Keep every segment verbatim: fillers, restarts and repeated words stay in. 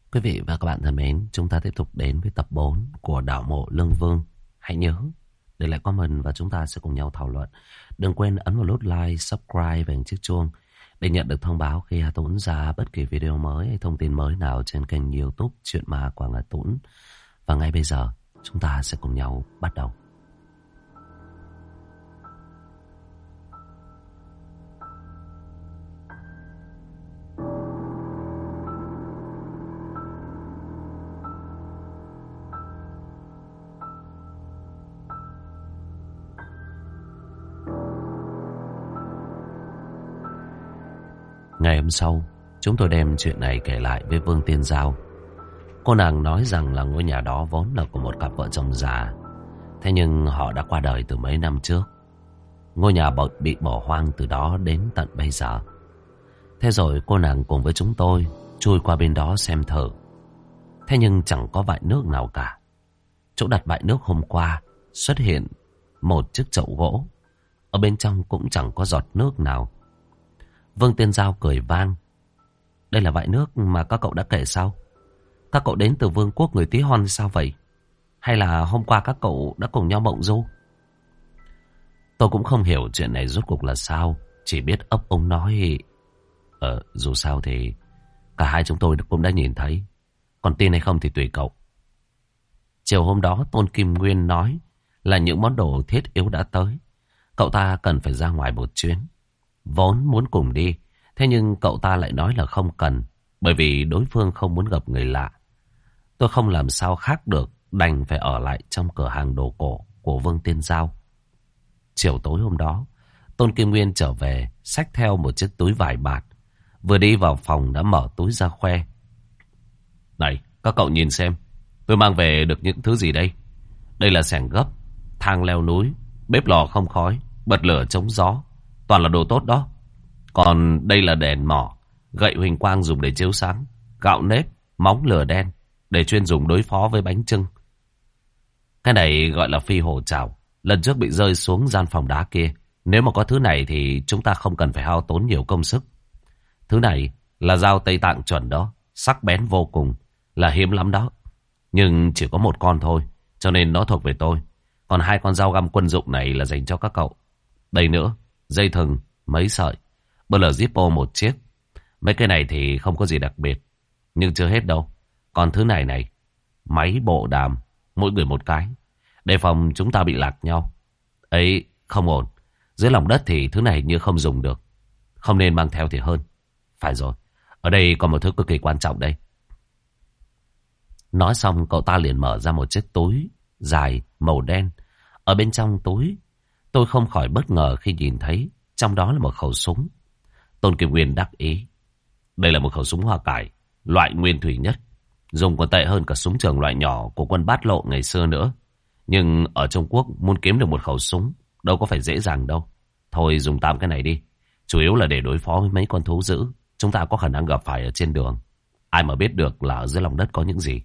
Quý vị và các bạn thân mến, chúng ta tiếp tục đến với tập bốn của Đảo Mộ Lương Vương. Hãy nhớ để lại comment và chúng ta sẽ cùng nhau thảo luận. Đừng quên ấn vào nút like, subscribe và chiếc chuông để nhận được thông báo khi Hà Tũng ra bất kỳ video mới hay thông tin mới nào trên kênh YouTube Chuyện Ma Quảng Hà Tũng. Và ngay bây giờ, chúng ta sẽ cùng nhau bắt đầu. Ngày hôm sau, chúng tôi đem chuyện này kể lại với Vương Tiên Giao. Cô nàng nói rằng là ngôi nhà đó vốn là của một cặp vợ chồng già. Thế nhưng họ đã qua đời từ mấy năm trước. Ngôi nhà bị bỏ hoang từ đó đến tận bây giờ. Thế rồi cô nàng cùng với chúng tôi chui qua bên đó xem thử. Thế nhưng chẳng có vại nước nào cả. Chỗ đặt vại nước hôm qua xuất hiện một chiếc chậu gỗ. Ở bên trong cũng chẳng có giọt nước nào. Vương Tiên Giao cười vang. Đây là vại nước mà các cậu đã kể sao? Các cậu đến từ vương quốc người Tí Hon sao vậy? Hay là hôm qua các cậu đã cùng nhau mộng du? Tôi cũng không hiểu chuyện này rốt cuộc là sao. Chỉ biết ấp úng nói. Ờ, dù sao thì cả hai chúng tôi cũng đã nhìn thấy. Còn tin hay không thì tùy cậu. Chiều hôm đó Tôn Kim Nguyên nói là những món đồ thiết yếu đã tới. Cậu ta cần phải ra ngoài một chuyến. Vốn muốn cùng đi, thế nhưng cậu ta lại nói là không cần, bởi vì đối phương không muốn gặp người lạ. Tôi không làm sao khác được, đành phải ở lại trong cửa hàng đồ cổ của Vương Tiên Giao. Chiều tối hôm đó, Tôn Kim Nguyên trở về, xách theo một chiếc túi vải bạt. Vừa đi vào phòng đã mở túi ra khoe. Này, các cậu nhìn xem, tôi mang về được những thứ gì đây? Đây là xẻng gấp, thang leo núi, bếp lò không khói, bật lửa chống gió. Toàn là đồ tốt đó. Còn đây là đèn mỏ, gậy huỳnh quang dùng để chiếu sáng, gạo nếp, móng lửa đen để chuyên dùng đối phó với bánh chưng. Cái này gọi là phi hổ trảo. Lần trước bị rơi xuống gian phòng đá kia. Nếu mà có thứ này thì chúng ta không cần phải hao tốn nhiều công sức. Thứ này là dao Tây Tạng chuẩn đó, sắc bén vô cùng, là hiếm lắm đó. Nhưng chỉ có một con thôi, cho nên nó thuộc về tôi. Còn hai con dao găm quân dụng này là dành cho các cậu. Đây nữa, dây thừng, mấy sợi, bơ lờ Zippo một chiếc. Mấy cái này thì không có gì đặc biệt. Nhưng chưa hết đâu. Còn thứ này này, máy bộ đàm, mỗi người một cái. Đề phòng chúng ta bị lạc nhau. Ấy, không ổn. Dưới lòng đất thì thứ này như không dùng được. Không nên mang theo thì hơn. Phải rồi, ở đây còn một thứ cực kỳ quan trọng đây. Nói xong cậu ta liền mở ra một chiếc túi dài màu đen. Ở bên trong túi, tôi không khỏi bất ngờ khi nhìn thấy trong đó là một khẩu súng. Tôn Kim Nguyên đắc ý. Đây là một khẩu súng hoa cải, loại nguyên thủy nhất. Dùng còn tệ hơn cả súng trường loại nhỏ của quân Bát Lộ ngày xưa nữa. Nhưng ở Trung Quốc muốn kiếm được một khẩu súng đâu có phải dễ dàng đâu. Thôi dùng tạm cái này đi. Chủ yếu là để đối phó với mấy con thú dữ chúng ta có khả năng gặp phải ở trên đường. Ai mà biết được là ở dưới lòng đất có những gì.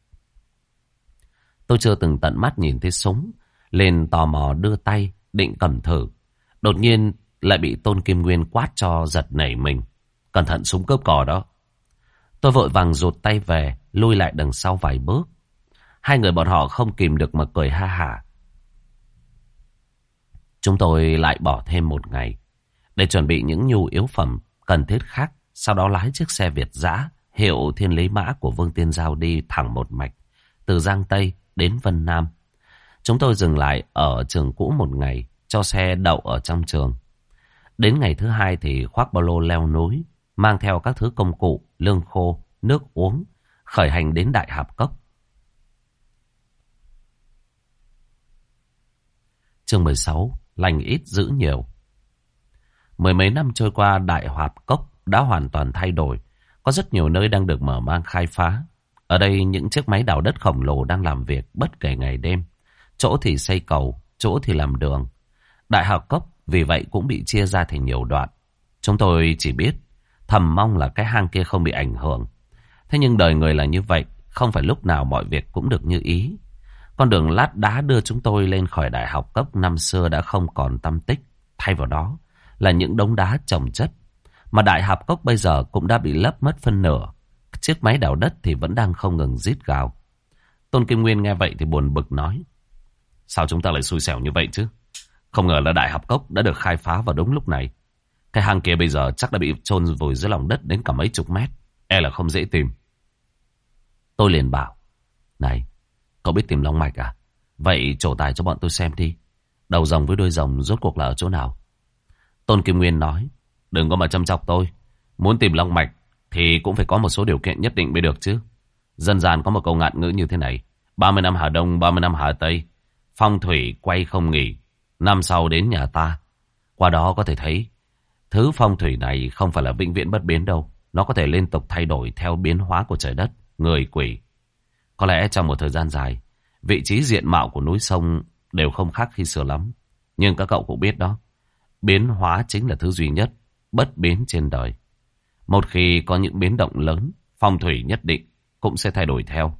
Tôi chưa từng tận mắt nhìn thấy súng, lên tò mò đưa tay định cầm thử. Đột nhiên lại bị Tôn Kim Nguyên quát cho giật nảy mình. Cẩn thận súng cướp cò đó. Tôi vội vàng rụt tay về, lui lại đằng sau vài bước. Hai người bọn họ không kìm được mà cười ha hả. Chúng tôi lại bỏ thêm một ngày để chuẩn bị những nhu yếu phẩm cần thiết khác. Sau đó lái chiếc xe Việt dã hiệu Thiên Lý Mã của Vương Tiên Giao đi thẳng một mạch từ Giang Tây đến Vân Nam. Chúng tôi dừng lại ở trường cũ một ngày, cho xe đậu ở trong trường. Đến ngày thứ hai thì khoác ba lô leo núi, mang theo các thứ công cụ, lương khô, nước uống, khởi hành đến Đại Hạp Cốc. Chương mười sáu, lành ít giữ nhiều. Mười mấy năm trôi qua, Đại Hạp Cốc đã hoàn toàn thay đổi. Có rất nhiều nơi đang được mở mang khai phá. Ở đây những chiếc máy đào đất khổng lồ đang làm việc bất kể ngày đêm. Chỗ thì xây cầu, chỗ thì làm đường. Đại Hạp Cốc vì vậy cũng bị chia ra thành nhiều đoạn. Chúng tôi chỉ biết thầm mong là cái hang kia không bị ảnh hưởng. Thế nhưng đời người là như vậy, không phải lúc nào mọi việc cũng được như ý. Con đường lát đá đưa chúng tôi lên khỏi Đại Hạp Cốc năm xưa đã không còn tăm tích. Thay vào đó là những đống đá chồng chất. Mà Đại Hạp Cốc bây giờ cũng đã bị lấp mất phân nửa. chiếc máy đào đất thì vẫn đang không ngừng rít gào. Tôn Kim Nguyên nghe vậy thì buồn bực nói. Sao chúng ta lại xui xẻo như vậy chứ? Không ngờ là Đại Hạp Cốc đã được khai phá vào đúng lúc này. Cái hang kia bây giờ chắc đã bị chôn vùi dưới lòng đất đến cả mấy chục mét. E là không dễ tìm. Tôi liền bảo. Này, cậu biết tìm long mạch à? Vậy trổ tài cho bọn tôi xem đi. Đầu rồng với đuôi rồng rốt cuộc là ở chỗ nào? Tôn Kim Nguyên nói. Đừng có mà châm chọc tôi. Muốn tìm long mạch thì cũng phải có một số điều kiện nhất định mới được chứ. Dân gian có một câu ngạn ngữ như thế này. ba mươi năm Hà Đông, ba mươi năm Hà Tây. Phong thủy quay không nghỉ. Năm sau đến nhà ta. Qua đó có thể thấy thứ phong thủy này không phải là vĩnh viễn bất biến đâu. Nó có thể liên tục thay đổi theo biến hóa của trời đất, người quỷ. Có lẽ trong một thời gian dài, vị trí diện mạo của núi sông đều không khác khi xưa lắm. Nhưng các cậu cũng biết đó, biến hóa chính là thứ duy nhất bất biến trên đời. Một khi có những biến động lớn, phong thủy nhất định cũng sẽ thay đổi theo.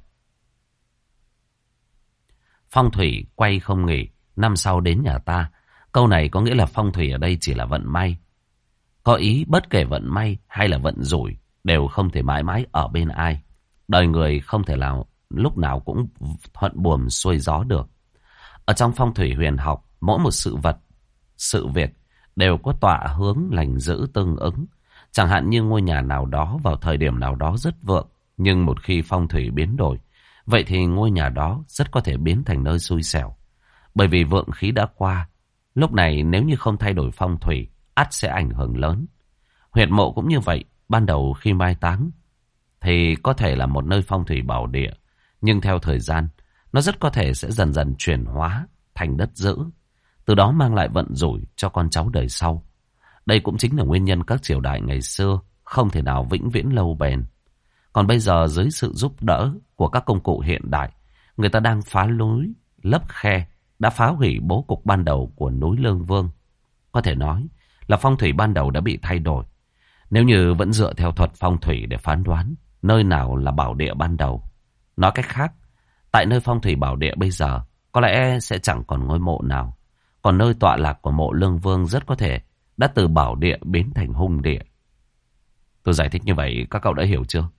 Phong thủy quay không nghỉ, năm sau đến nhà ta. Câu này có nghĩa là phong thủy ở đây chỉ là vận may. Có ý bất kể vận may hay là vận rủi đều không thể mãi mãi ở bên ai. Đời người không thể nào lúc nào cũng thuận buồm xuôi gió được. Ở trong phong thủy huyền học, mỗi một sự vật, sự việc đều có tọa hướng lành dữ tương ứng. Chẳng hạn như ngôi nhà nào đó vào thời điểm nào đó rất vượng, nhưng một khi phong thủy biến đổi, vậy thì ngôi nhà đó rất có thể biến thành nơi xui xẻo. Bởi vì vượng khí đã qua, lúc này nếu như không thay đổi phong thủy, ắt sẽ ảnh hưởng lớn. Huyệt mộ cũng như vậy, ban đầu khi mai táng thì có thể là một nơi phong thủy bảo địa, nhưng theo thời gian, nó rất có thể sẽ dần dần chuyển hóa thành đất dữ, từ đó mang lại vận rủi cho con cháu đời sau. Đây cũng chính là nguyên nhân các triều đại ngày xưa không thể nào vĩnh viễn lâu bền. Còn bây giờ dưới sự giúp đỡ của các công cụ hiện đại, người ta đang phá núi, lấp khe, đã phá hủy bố cục ban đầu của núi Lương Vương. Có thể nói là phong thủy ban đầu đã bị thay đổi. Nếu như vẫn dựa theo thuật phong thủy để phán đoán nơi nào là bảo địa ban đầu, nói cách khác, tại nơi phong thủy bảo địa bây giờ có lẽ sẽ chẳng còn ngôi mộ nào. Còn nơi tọa lạc của mộ Lương Vương rất có thể đã từ bảo địa biến thành hung địa. Tôi giải thích như vậy các cậu đã hiểu chưa?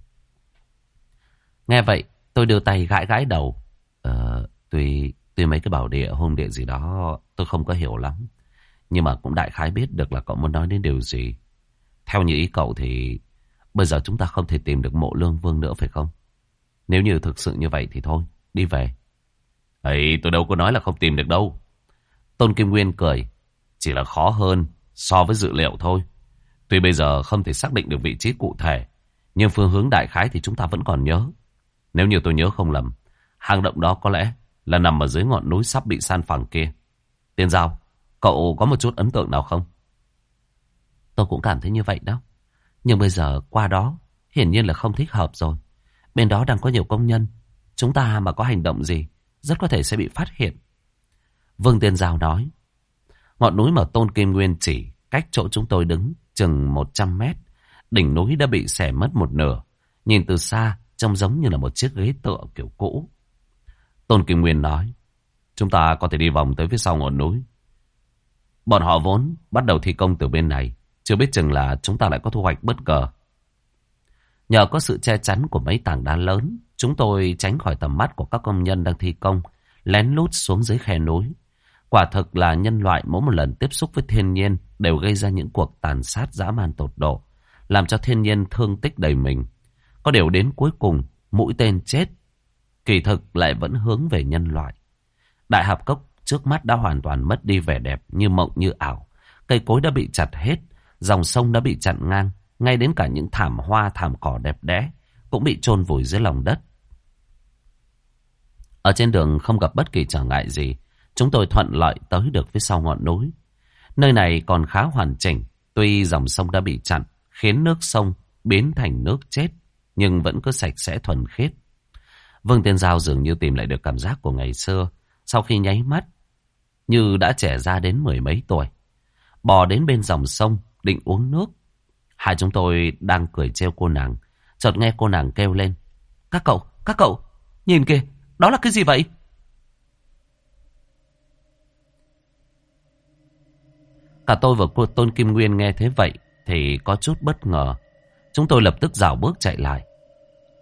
Nghe vậy tôi đưa tay gãi gãi đầu. Ờ, tuy, tuy mấy cái bảo địa hung địa gì đó tôi không có hiểu lắm, nhưng mà cũng đại khái biết được là cậu muốn nói đến điều gì. Theo như ý cậu thì bây giờ chúng ta không thể tìm được mộ Lương Vương nữa phải không? Nếu như thực sự như vậy thì thôi, đi về. Ấy, tôi đâu có nói là không tìm được đâu. Tôn Kim Nguyên cười. Chỉ là khó hơn so với dự liệu thôi. Tuy bây giờ không thể xác định được vị trí cụ thể, nhưng phương hướng đại khái thì chúng ta vẫn còn nhớ. Nếu như tôi nhớ không lầm, hang động đó có lẽ là nằm ở dưới ngọn núi sắp bị san phẳng kia. Tiên Giao, cậu có một chút ấn tượng nào không? Tôi cũng cảm thấy như vậy đó. Nhưng bây giờ qua đó hiển nhiên là không thích hợp rồi. Bên đó đang có nhiều công nhân. Chúng ta mà có hành động gì rất có thể sẽ bị phát hiện. Vương Tiên Giao nói. Ngọn núi mà Tôn Kim Nguyên chỉ cách chỗ chúng tôi đứng chừng một trăm mét. Đỉnh núi đã bị xẻ mất một nửa. Nhìn từ xa trông giống như là một chiếc ghế tựa kiểu cũ. Tôn Kim Nguyên nói. Chúng ta có thể đi vòng tới phía sau ngọn núi. Bọn họ vốn bắt đầu thi công từ bên này. Chưa biết chừng là chúng ta lại có thu hoạch bất ngờ. Nhờ có sự che chắn của mấy tảng đá lớn, chúng tôi tránh khỏi tầm mắt của các công nhân đang thi công, lén lút xuống dưới khe núi. Quả thực là nhân loại mỗi một lần tiếp xúc với thiên nhiên đều gây ra những cuộc tàn sát dã man tột độ, làm cho thiên nhiên thương tích đầy mình. Có điều đến cuối cùng, mũi tên chết, kỳ thực lại vẫn hướng về nhân loại. Đại Hạp Cốc trước mắt đã hoàn toàn mất đi vẻ đẹp như mộng như ảo. Cây cối đã bị chặt hết, dòng sông đã bị chặn ngang, ngay đến cả những thảm hoa thảm cỏ đẹp đẽ cũng bị chôn vùi dưới lòng đất. Ở trên đường không gặp bất kỳ trở ngại gì, chúng tôi thuận lợi tới được phía sau ngọn núi. Nơi này còn khá hoàn chỉnh, tuy dòng sông đã bị chặn, khiến nước sông biến thành nước chết, nhưng vẫn cứ sạch sẽ thuần khiết. Vương Tiên Giao dường như tìm lại được cảm giác của ngày xưa, sau khi nháy mắt, như đã trẻ ra đến mười mấy tuổi. Bò đến bên dòng sông, định uống nước. Hai chúng tôi đang cười trêu cô nàng, chợt nghe cô nàng kêu lên. Các cậu, các cậu, nhìn kìa, đó là cái gì vậy? Cả tôi và cô Tôn Kim Nguyên nghe thế vậy thì có chút bất ngờ. Chúng tôi lập tức rảo bước chạy lại.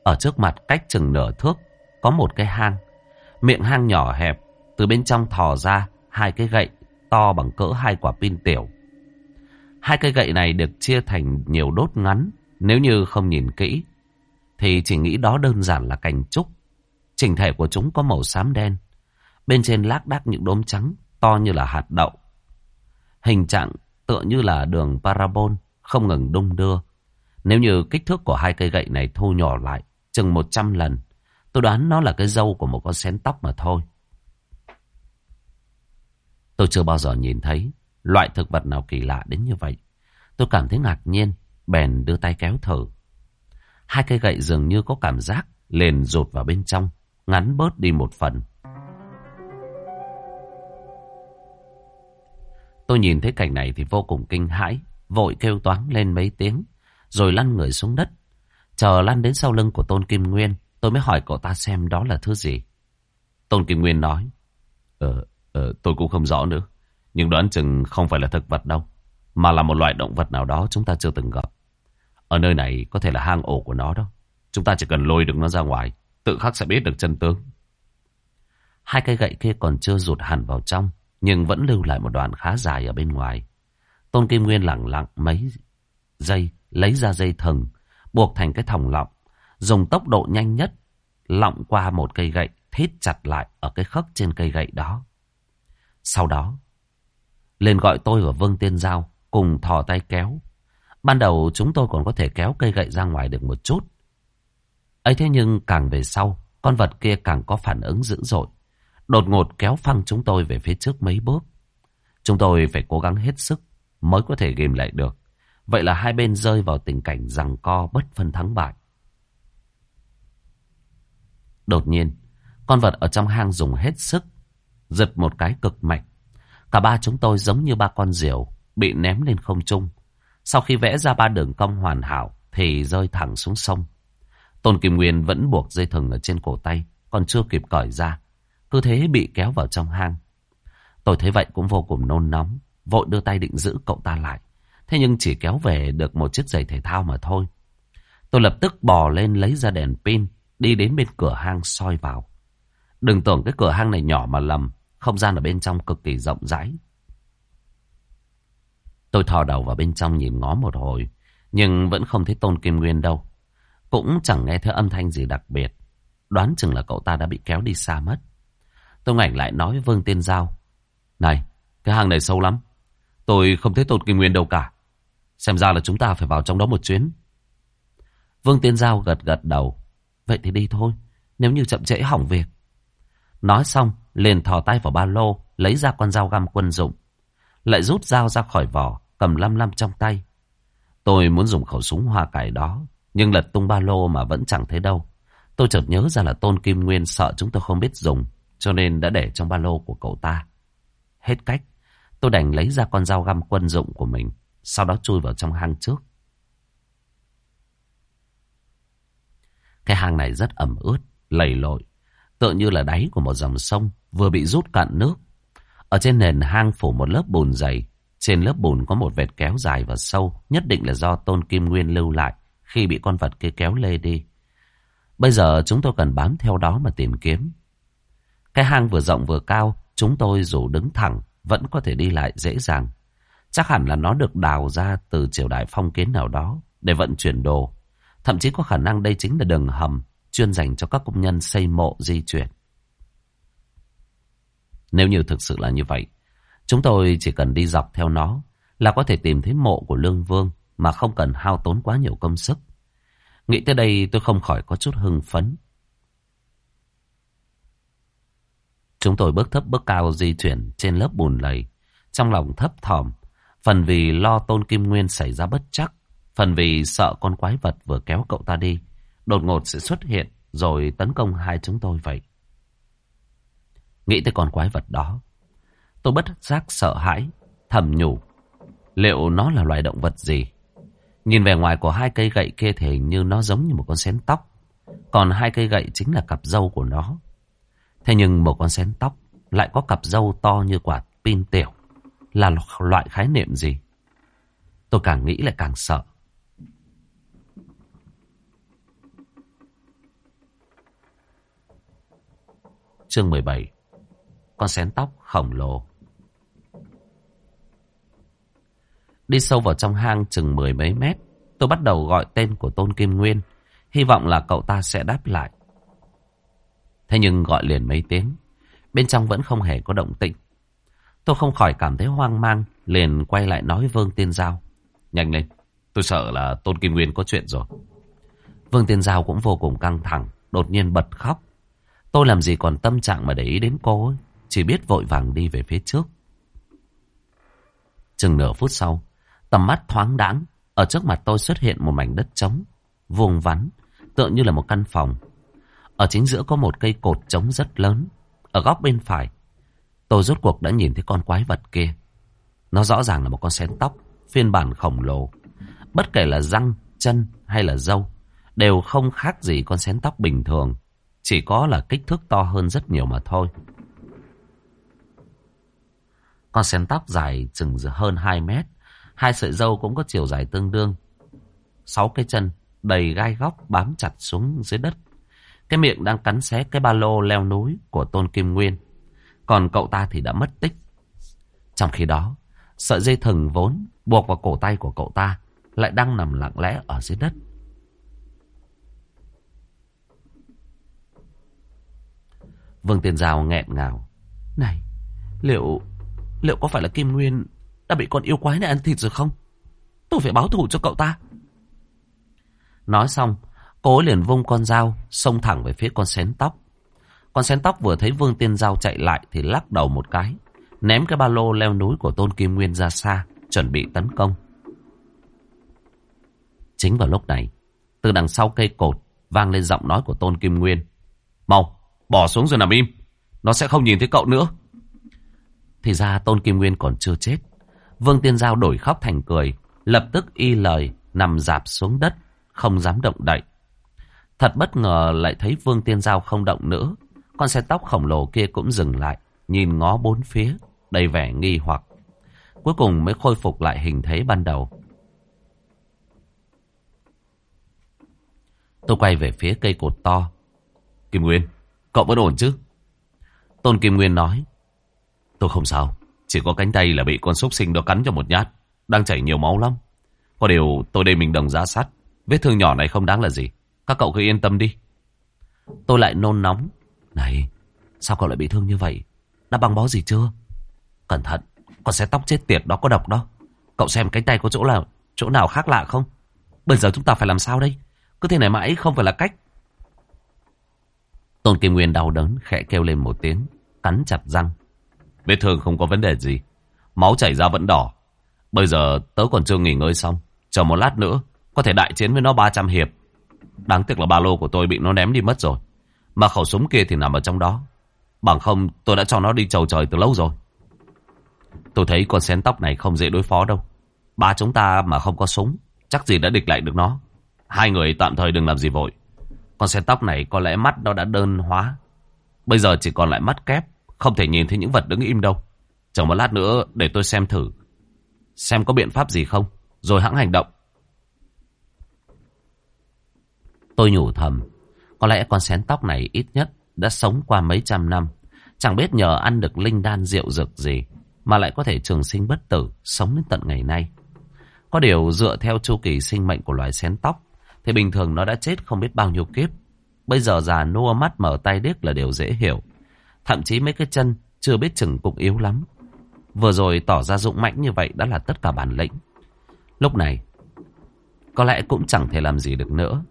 Ở trước mặt cách chừng nửa thước có một cái hang. Miệng hang nhỏ hẹp, từ bên trong thò ra hai cái gậy to bằng cỡ hai quả pin tiểu. Hai cây gậy này được chia thành nhiều đốt ngắn. Nếu như không nhìn kỹ thì chỉ nghĩ đó đơn giản là cành trúc. Chỉnh thể của chúng có màu xám đen. Bên trên lác đác những đốm trắng to như là hạt đậu. Hình trạng tựa như là đường parabol không ngừng đung đưa. Nếu như kích thước của hai cây gậy này thu nhỏ lại chừng một trăm lần, tôi đoán nó là cái râu của một con xén tóc mà thôi. Tôi chưa bao giờ nhìn thấy loại thực vật nào kỳ lạ đến như vậy. Tôi cảm thấy ngạc nhiên, bèn đưa tay kéo thử. Hai cây gậy dường như có cảm giác, liền rụt vào bên trong, ngắn bớt đi một phần. Tôi nhìn thấy cảnh này thì vô cùng kinh hãi, vội kêu toáng lên mấy tiếng, rồi lăn người xuống đất. Chờ lăn đến sau lưng của Tôn Kim Nguyên, tôi mới hỏi cậu ta xem đó là thứ gì. Tôn Kim Nguyên nói, Ờ, ờ tôi cũng không rõ nữa, nhưng đoán chừng không phải là thực vật đâu, mà là một loại động vật nào đó chúng ta chưa từng gặp. Ở nơi này có thể là hang ổ của nó đó. Chúng ta chỉ cần lôi được nó ra ngoài, tự khắc sẽ biết được chân tướng. Hai cây gậy kia còn chưa rụt hẳn vào trong, nhưng vẫn lưu lại một đoạn khá dài ở bên ngoài. Tôn Kim Nguyên lẳng lặng mấy giây, lấy ra dây thừng, buộc thành cái thòng lọng, dùng tốc độ nhanh nhất, lọng qua một cây gậy, thít chặt lại ở cái khấc trên cây gậy đó. Sau đó, lên gọi tôi và Vương Tiên Giao cùng thò tay kéo. Ban đầu chúng tôi còn có thể kéo cây gậy ra ngoài được một chút. Ấy thế nhưng càng về sau, con vật kia càng có phản ứng dữ dội. Đột ngột kéo phăng chúng tôi về phía trước mấy bước. Chúng tôi phải cố gắng hết sức mới có thể ghìm lại được. Vậy là hai bên rơi vào tình cảnh giằng co bất phân thắng bại. Đột nhiên, con vật ở trong hang dùng hết sức, giật một cái cực mạnh. Cả ba chúng tôi giống như ba con diều bị ném lên không trung. Sau khi vẽ ra ba đường cong hoàn hảo thì rơi thẳng xuống sông. Tôn Kim Nguyên vẫn buộc dây thừng ở trên cổ tay, còn chưa kịp cởi ra, cứ thế bị kéo vào trong hang. Tôi thấy vậy cũng vô cùng nôn nóng, vội đưa tay định giữ cậu ta lại. Thế nhưng chỉ kéo về được một chiếc giày thể thao mà thôi. Tôi lập tức bò lên lấy ra đèn pin, đi đến bên cửa hang soi vào. Đừng tưởng cái cửa hang này nhỏ mà lầm, không gian ở bên trong cực kỳ rộng rãi. Tôi thò đầu vào bên trong nhìn ngó một hồi, nhưng vẫn không thấy Tôn Kim Nguyên đâu. Cũng chẳng nghe thấy âm thanh gì đặc biệt. Đoán chừng là cậu ta đã bị kéo đi xa mất. Tôi ngoảnh lại nói với Vương Tiên Giao, này, cái hang này sâu lắm, tôi không thấy Tôn Kim Nguyên đâu cả. Xem ra là chúng ta phải vào trong đó một chuyến. Vương Tiên Giao gật gật đầu, vậy thì đi thôi, nếu như chậm trễ hỏng việc. Nói xong, liền thò tay vào ba lô, lấy ra con dao găm quân dụng. Lại rút dao ra khỏi vỏ, cầm lăm lăm trong tay. Tôi muốn dùng khẩu súng hoa cải đó, nhưng lật tung ba lô mà vẫn chẳng thấy đâu. Tôi chợt nhớ ra là Tôn Kim Nguyên sợ chúng tôi không biết dùng, cho nên đã để trong ba lô của cậu ta. Hết cách, tôi đành lấy ra con dao găm quân dụng của mình, sau đó chui vào trong hang trước. Cái hang này rất ẩm ướt, lầy lội, tựa như là đáy của một dòng sông vừa bị rút cạn nước. Ở trên nền hang phủ một lớp bùn dày. Trên lớp bùn có một vệt kéo dài và sâu, nhất định là do Tôn Kim Nguyên lưu lại khi bị con vật kia kéo lê đi. Bây giờ chúng tôi cần bám theo đó mà tìm kiếm. Cái hang vừa rộng vừa cao, chúng tôi dù đứng thẳng vẫn có thể đi lại dễ dàng. Chắc hẳn là nó được đào ra từ triều đại phong kiến nào đó để vận chuyển đồ. Thậm chí có khả năng đây chính là đường hầm chuyên dành cho các công nhân xây mộ di chuyển. Nếu như thực sự là như vậy, chúng tôi chỉ cần đi dọc theo nó là có thể tìm thấy mộ của Lương Vương mà không cần hao tốn quá nhiều công sức. Nghĩ tới đây tôi không khỏi có chút hưng phấn. Chúng tôi bước thấp bước cao di chuyển trên lớp bùn lầy, trong lòng thấp thỏm, phần vì lo Tôn Kim Nguyên xảy ra bất trắc, phần vì sợ con quái vật vừa kéo cậu ta đi đột ngột sẽ xuất hiện rồi tấn công hai chúng tôi vậy. Nghĩ tới con quái vật đó, tôi bất giác sợ hãi, thầm nhủ, liệu nó là loài động vật gì? Nhìn vẻ ngoài của hai cây gậy kia thì hình như nó giống như một con xén tóc, còn hai cây gậy chính là cặp râu của nó. Thế nhưng một con xén tóc lại có cặp râu to như quả pin tiểu, là loại khái niệm gì? Tôi càng nghĩ lại càng sợ. chương mười bảy. Con xén tóc khổng lồ. Đi sâu vào trong hang chừng mười mấy mét, tôi bắt đầu gọi tên của Tôn Kim Nguyên, hy vọng là cậu ta sẽ đáp lại. Thế nhưng gọi liền mấy tiếng, bên trong vẫn không hề có động tĩnh. Tôi không khỏi cảm thấy hoang mang, liền quay lại nói với Vương Tiên Giao. Nhanh lên, tôi sợ là Tôn Kim Nguyên có chuyện rồi. Vương Tiên Giao cũng vô cùng căng thẳng, đột nhiên bật khóc. Tôi làm gì còn tâm trạng mà để ý đến cô ấy, chỉ biết vội vàng đi về phía trước. Chừng nửa phút sau, tầm mắt thoáng đãng, ở trước mặt tôi xuất hiện một mảnh đất trống, vuông vắn, tựa như là một căn phòng. Ở chính giữa có một cây cột trống rất lớn. Ở góc bên phải, tôi rốt cuộc đã nhìn thấy con quái vật kia. Nó rõ ràng là một con xén tóc, phiên bản khổng lồ. Bất kể là răng, chân hay là râu, đều không khác gì con xén tóc bình thường. Chỉ có là kích thước to hơn rất nhiều mà thôi. Con xén tóc dài chừng hơn hai mét. Hai sợi râu cũng có chiều dài tương đương. Sáu cái chân đầy gai góc bám chặt xuống dưới đất. Cái miệng đang cắn xé cái ba lô leo núi của Tôn Kim Nguyên. Còn cậu ta thì đã mất tích. Trong khi đó, sợi dây thừng vốn buộc vào cổ tay của cậu ta lại đang nằm lặng lẽ ở dưới đất. Vương Tiên Giao nghẹn ngào. Này, liệu liệu có phải là Kim Nguyên đã bị con yêu quái này ăn thịt rồi không? Tôi phải báo thù cho cậu ta. Nói xong, cô ấy liền vung con dao xông thẳng về phía con xén tóc. Con xén tóc vừa thấy Vương Tiên Giao chạy lại thì lắc đầu một cái, ném cái ba lô leo núi của Tôn Kim Nguyên ra xa, chuẩn bị tấn công. Chính vào lúc này, từ đằng sau cây cột vang lên giọng nói của Tôn Kim Nguyên. Mau, bỏ xuống rồi nằm im, nó sẽ không nhìn thấy cậu nữa. Thì ra Tôn Kim Nguyên còn chưa chết. Vương Tiên Giao đổi khóc thành cười, lập tức y lời nằm rạp xuống đất, không dám động đậy. Thật bất ngờ lại thấy Vương Tiên Giao không động nữa. Con xe tóc khổng lồ kia cũng dừng lại, nhìn ngó bốn phía, đầy vẻ nghi hoặc. Cuối cùng mới khôi phục lại hình thế ban đầu. Tôi quay về phía cây cột to. Kim Nguyên, cậu vẫn ổn chứ? Tôn Kim Nguyên nói. Tôi không sao, chỉ có cánh tay là bị con súc sinh đó cắn cho một nhát, đang chảy nhiều máu lắm. Có điều tôi đây mình đồng giá sắt, vết thương nhỏ này không đáng là gì. Các cậu cứ yên tâm đi. Tôi lại nôn nóng. Này, sao cậu lại bị thương như vậy? Đã băng bó gì chưa? Cẩn thận, con xe tóc chết tiệt đó có độc đó. Cậu xem cánh tay có chỗ nào chỗ nào khác lạ không? Bây giờ chúng ta phải làm sao đây? Cứ thế này mãi không phải là cách. Tôn Kim Nguyên đau đớn khẽ kêu lên một tiếng, cắn chặt răng. Vết thương không có vấn đề gì, máu chảy ra vẫn đỏ. Bây giờ tớ còn chưa nghỉ ngơi xong, chờ một lát nữa có thể đại chiến với nó ba trăm hiệp. Đáng tiếc là ba lô của tôi bị nó ném đi mất rồi, mà khẩu súng kia thì nằm ở trong đó. Bằng không tôi đã cho nó đi chầu trời từ lâu rồi. Tôi thấy con xén tóc này không dễ đối phó đâu. Ba chúng ta mà không có súng, chắc gì đã địch lại được nó. Hai người tạm thời đừng làm gì vội. Con xén tóc này có lẽ mắt nó đã đơn hóa, bây giờ chỉ còn lại mắt kép, không thể nhìn thấy những vật đứng im đâu. Chờ một lát nữa để tôi xem thử, xem có biện pháp gì không, rồi hẵng hành động. Tôi nhủ thầm, có lẽ con xén tóc này ít nhất đã sống qua mấy trăm năm. Chẳng biết nhờ ăn được linh đan rượu dược gì mà lại có thể trường sinh bất tử, sống đến tận ngày nay. Có điều dựa theo chu kỳ sinh mệnh của loài xén tóc thì bình thường nó đã chết không biết bao nhiêu kiếp. Bây giờ già nua mắt mở tay điếc là điều dễ hiểu. Thậm chí mấy cái chân chưa biết chừng cũng yếu lắm. Vừa rồi tỏ ra dũng mãnh như vậy đã là tất cả bản lĩnh. Lúc này có lẽ cũng chẳng thể làm gì được nữa.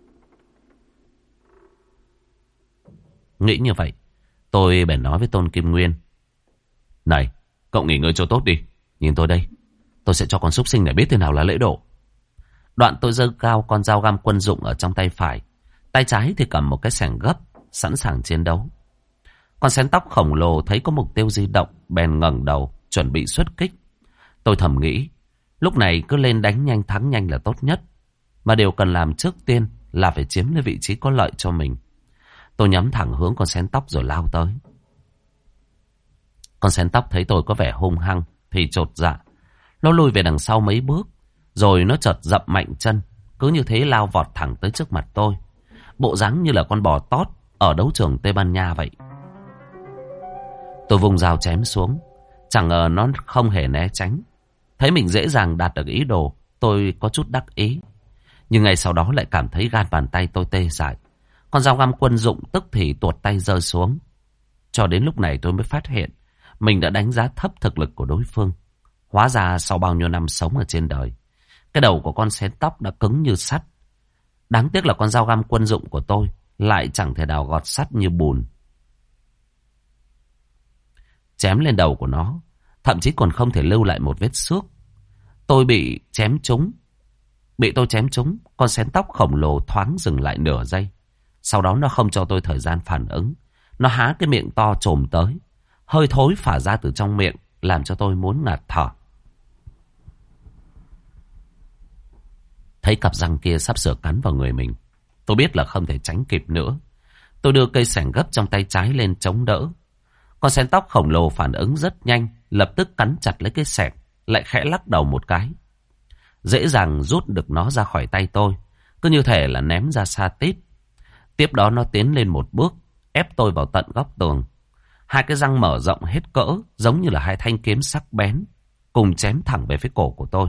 Nghĩ như vậy, tôi bèn nói với Tôn Kim Nguyên. Này, cậu nghỉ ngơi cho tốt đi. Nhìn tôi đây, tôi sẽ cho con súc sinh này biết thế nào là lễ độ. Đoạn tôi giơ cao con dao găm quân dụng ở trong tay phải, tay trái thì cầm một cái xẻng gấp, sẵn sàng chiến đấu. Con xén tóc khổng lồ thấy có mục tiêu di động, bèn ngẩng đầu, chuẩn bị xuất kích. Tôi thầm nghĩ, lúc này cứ lên đánh nhanh thắng nhanh là tốt nhất. Mà điều cần làm trước tiên là phải chiếm lấy vị trí có lợi cho mình. Tôi nhắm thẳng hướng con xén tóc rồi lao tới. Con xén tóc thấy tôi có vẻ hung hăng thì chột dạ. Nó lùi về đằng sau mấy bước, rồi nó chợt dậm mạnh chân, cứ như thế lao vọt thẳng tới trước mặt tôi. Bộ dáng như là con bò tót ở đấu trường Tây Ban Nha vậy. Tôi vùng dao chém xuống. Chẳng ngờ nó không hề né tránh. Thấy mình dễ dàng đạt được ý đồ, tôi có chút đắc ý. Nhưng ngay sau đó lại cảm thấy gan bàn tay tôi tê dại. Con dao găm quân dụng tức thì tuột tay rơi xuống. Cho đến lúc này tôi mới phát hiện mình đã đánh giá thấp thực lực của đối phương. Hóa ra sau bao nhiêu năm sống ở trên đời, cái đầu của con xén tóc đã cứng như sắt. Đáng tiếc là con dao găm quân dụng của tôi lại chẳng thể nào gọt sắt như bùn. Chém lên đầu của nó, thậm chí còn không thể lưu lại một vết xước. Tôi bị chém trúng. Bị tôi chém trúng, con xén tóc khổng lồ thoáng dừng lại nửa giây. Sau đó nó không cho tôi thời gian phản ứng. Nó há cái miệng to trồm tới. Hơi thối phả ra từ trong miệng, làm cho tôi muốn ngạt thở. Thấy cặp răng kia sắp sửa cắn vào người mình, tôi biết là không thể tránh kịp nữa. Tôi đưa cây xẻng gấp trong tay trái lên chống đỡ. Con xén tóc khổng lồ phản ứng rất nhanh, lập tức cắn chặt lấy cái xẻng, lại khẽ lắc đầu một cái. Dễ dàng rút được nó ra khỏi tay tôi, cứ như thể là ném ra xa tít. Tiếp đó nó tiến lên một bước, ép tôi vào tận góc tường. Hai cái răng mở rộng hết cỡ, giống như là hai thanh kiếm sắc bén, cùng chém thẳng về phía cổ của tôi.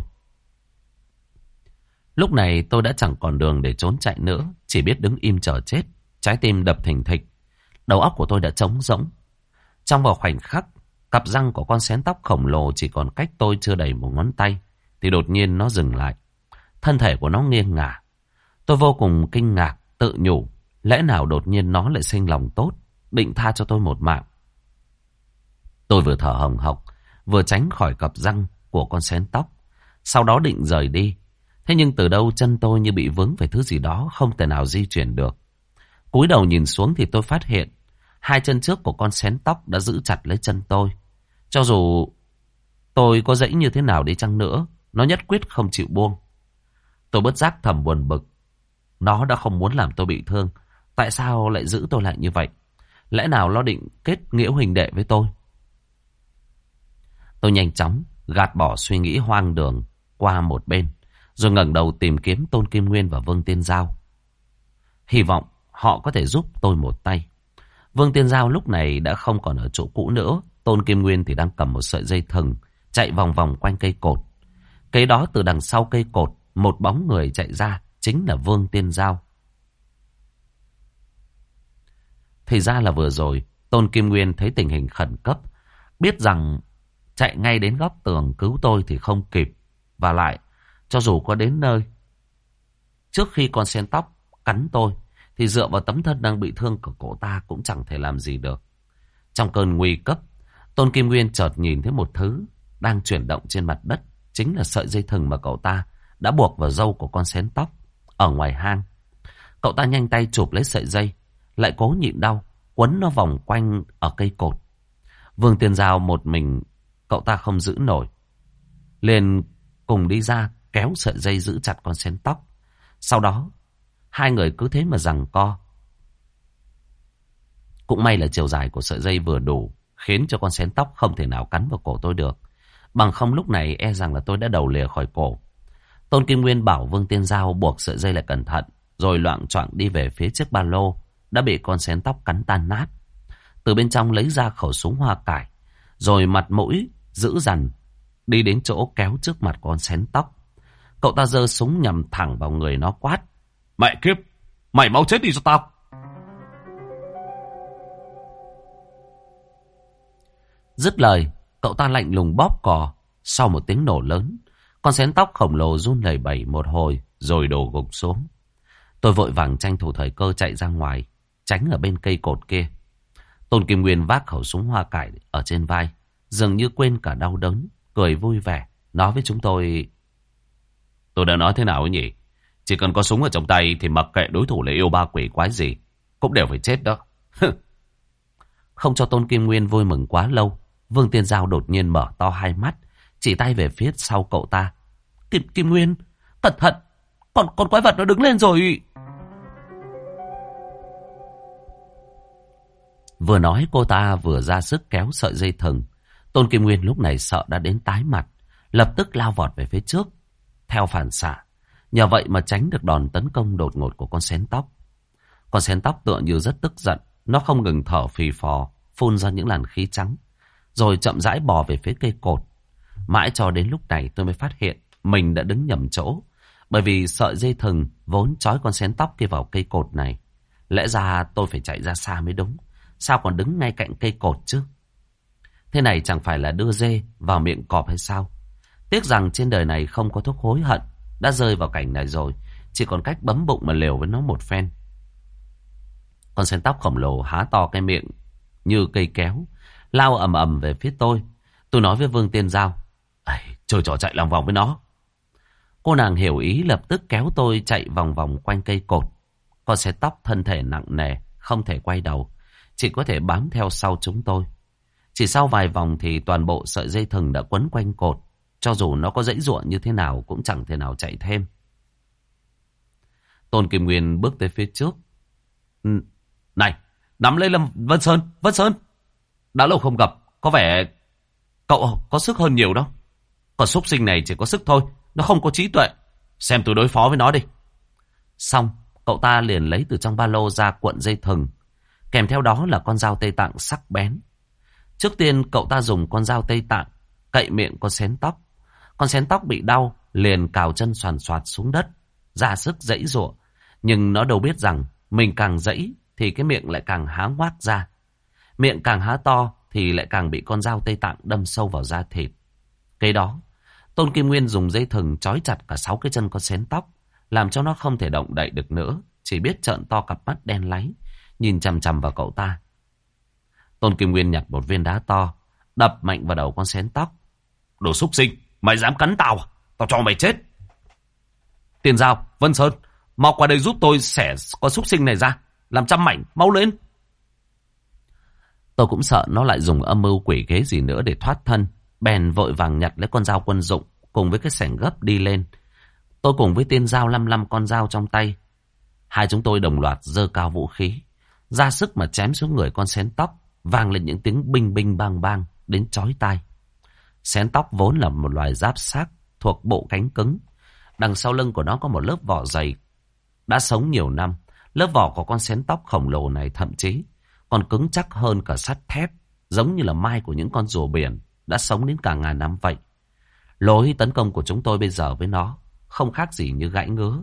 Lúc này tôi đã chẳng còn đường để trốn chạy nữa, chỉ biết đứng im chờ chết. Trái tim đập thình thịch, đầu óc của tôi đã trống rỗng. Trong vào khoảnh khắc, cặp răng của con xén tóc khổng lồ chỉ còn cách tôi chưa đầy một ngón tay, thì đột nhiên nó dừng lại. Thân thể của nó nghiêng ngả. Tôi vô cùng kinh ngạc, tự nhủ, lẽ nào đột nhiên nó lại sinh lòng tốt, định tha cho tôi một mạng. Tôi vừa thở hồng hộc, vừa tránh khỏi cặp răng của con xén tóc, sau đó định rời đi. Thế nhưng từ đâu chân tôi như bị vướng phải thứ gì đó, không thể nào di chuyển được. Cúi đầu nhìn xuống thì tôi phát hiện hai chân trước của con xén tóc đã giữ chặt lấy chân tôi. Cho dù tôi có dãy như thế nào đi chăng nữa, nó nhất quyết không chịu buông. Tôi bất giác thầm buồn bực. Nó đã không muốn làm tôi bị thương, tại sao lại giữ tôi lại như vậy? Lẽ nào nó định kết nghĩa huynh đệ với tôi? Tôi nhanh chóng gạt bỏ suy nghĩ hoang đường qua một bên, rồi ngẩng đầu tìm kiếm Tôn Kim Nguyên và Vương Tiên Giao. Hy vọng họ có thể giúp tôi một tay. Vương Tiên Giao lúc này đã không còn ở chỗ cũ nữa. Tôn Kim Nguyên thì đang cầm một sợi dây thừng chạy vòng vòng quanh cây cột. Kế đó từ đằng sau cây cột, một bóng người chạy ra, chính là Vương Tiên Giao. Thì ra là vừa rồi Tôn Kim Nguyên thấy tình hình khẩn cấp, biết rằng chạy ngay đến góc tường cứu tôi thì không kịp. Và lại, cho dù có đến nơi, trước khi con xén tóc cắn tôi, thì dựa vào tấm thân đang bị thương của cậu ta cũng chẳng thể làm gì được. Trong cơn nguy cấp, Tôn Kim Nguyên chợt nhìn thấy một thứ đang chuyển động trên mặt đất. Chính là sợi dây thừng mà cậu ta đã buộc vào râu của con xén tóc ở ngoài hang. Cậu ta nhanh tay chụp lấy sợi dây, lại cố nhịn đau, quấn nó vòng quanh ở cây cột. Vương Tiên Giao một mình cậu ta không giữ nổi, liền cùng đi ra kéo sợi dây giữ chặt con xén tóc. Sau đó hai người cứ thế mà giằng co. Cũng may là chiều dài của sợi dây vừa đủ, khiến cho con xén tóc không thể nào cắn vào cổ tôi được. Bằng không lúc này e rằng là tôi đã đầu lìa khỏi cổ. Tôn Kim Nguyên bảo Vương Tiên Giao buộc sợi dây lại cẩn thận, rồi loạng choạng đi về phía chiếc ba lô đã bị con xén tóc cắn tan nát. Từ bên trong lấy ra khẩu súng hoa cải, rồi mặt mũi giữ dằn đi đến chỗ kéo trước mặt con xén tóc. Cậu ta giơ súng nhằm thẳng vào người nó, quát: Mẹ kiếp, mày mau chết đi cho tao! Dứt lời, cậu ta lạnh lùng bóp cò. Sau một tiếng nổ lớn, con xén tóc khổng lồ run lẩy bẩy một hồi rồi đổ gục xuống. Tôi vội vàng tranh thủ thời cơ chạy ra ngoài, tránh ở bên cây cột kia. Tôn Kim Nguyên vác khẩu súng hoa cải ở trên vai, dường như quên cả đau đớn, cười vui vẻ, nói với chúng tôi: Tôi đã nói thế nào ấy nhỉ? Chỉ cần có súng ở trong tay thì mặc kệ đối thủ là yêu ba quỷ quái gì, cũng đều phải chết đó. Không cho Tôn Kim Nguyên vui mừng quá lâu, Vương Tiên Giao đột nhiên mở to hai mắt, chỉ tay về phía sau cậu ta: Kim, Kim Nguyên, cẩn thận, còn con quái vật nó đứng lên rồi. Vừa nói cô ta vừa ra sức kéo sợi dây thừng. Tôn Kim Nguyên lúc này sợ đã đến tái mặt, lập tức lao vọt về phía trước. Theo phản xạ, nhờ vậy mà tránh được đòn tấn công đột ngột của con xén tóc. Con xén tóc tựa như rất tức giận, nó không ngừng thở phì phò, phun ra những làn khí trắng. rồi chậm rãi bò về phía cây cột. Mãi cho đến lúc này tôi mới phát hiện mình đã đứng nhầm chỗ. Bởi vì sợi dây thừng vốn trói con xén tóc kia vào cây cột này. Lẽ ra tôi phải chạy ra xa mới đúng. Sao còn đứng ngay cạnh cây cột chứ? Thế này chẳng phải là đưa dê vào miệng cọp hay sao? Tiếc rằng trên đời này không có thuốc hối hận. Đã rơi vào cảnh này rồi, chỉ còn cách bấm bụng mà liều với nó một phen. Con xén tóc khổng lồ há to cái miệng như cây kéo, lao ầm ầm về phía tôi. Tôi nói với Vương Tiên Giao, chơi trò chạy lòng vòng với nó. Cô nàng hiểu ý, lập tức kéo tôi chạy vòng vòng quanh cây cột. Con xén tóc thân thể nặng nề, không thể quay đầu, chỉ có thể bám theo sau chúng tôi. Chỉ sau vài vòng thì toàn bộ sợi dây thừng đã quấn quanh cột. Cho dù nó có giãy giụa như thế nào cũng chẳng thể nào chạy thêm. Tôn Kim Nguyên bước tới phía trước. Này, nắm lấy Lâm Vân Sơn, Vân Sơn. Đã lâu không gặp, có vẻ cậu có sức hơn nhiều đâu. Còn súc sinh này chỉ có sức thôi, nó không có trí tuệ. Xem tôi đối phó với nó đi. Xong, cậu ta liền lấy từ trong ba lô ra cuộn dây thừng. Kèm theo đó là con dao Tây Tạng sắc bén. Trước tiên cậu ta dùng con dao Tây Tạng cậy miệng con xén tóc. Con xén tóc bị đau, liền cào chân xoàn xoạt xuống đất, ra sức giãy giụa. Nhưng nó đâu biết rằng mình càng giãy thì cái miệng lại càng há ngoác ra. Miệng càng há to thì lại càng bị con dao Tây Tạng đâm sâu vào da thịt. Kế đó, Tôn Kim Nguyên dùng dây thừng trói chặt cả sáu cái chân con xén tóc, làm cho nó không thể động đậy được nữa, chỉ biết trợn to cặp mắt đen láy, nhìn chằm chằm vào cậu ta. Tôn Kim Nguyên nhặt một viên đá to, đập mạnh vào đầu con xén tóc. Đồ súc sinh, mày dám cắn tao à? Tao cho mày chết. Tiền Giao, Vân Sơn, mau qua đây giúp tôi xẻ con súc sinh này ra, làm trăm mảnh, mau lên. Tôi cũng sợ nó lại dùng âm mưu quỷ kế gì nữa để thoát thân, bèn vội vàng nhặt lấy con dao quân dụng cùng với cái xẻng gấp đi lên. Tôi cùng với Tiên Giao lăm lăm con dao trong tay. Hai chúng tôi đồng loạt giơ cao vũ khí, ra sức mà chém xuống người con xén tóc, vang lên những tiếng binh binh bang bang đến chói tai. Xén tóc vốn là một loài giáp xác thuộc bộ cánh cứng. Đằng sau lưng của nó có một lớp vỏ dày. Đã sống nhiều năm, lớp vỏ của con xén tóc khổng lồ này thậm chí còn cứng chắc hơn cả sắt thép, giống như là mai của những con rùa biển đã sống đến cả ngàn năm vậy. Lối tấn công của chúng tôi bây giờ với nó không khác gì như gãi ngứa.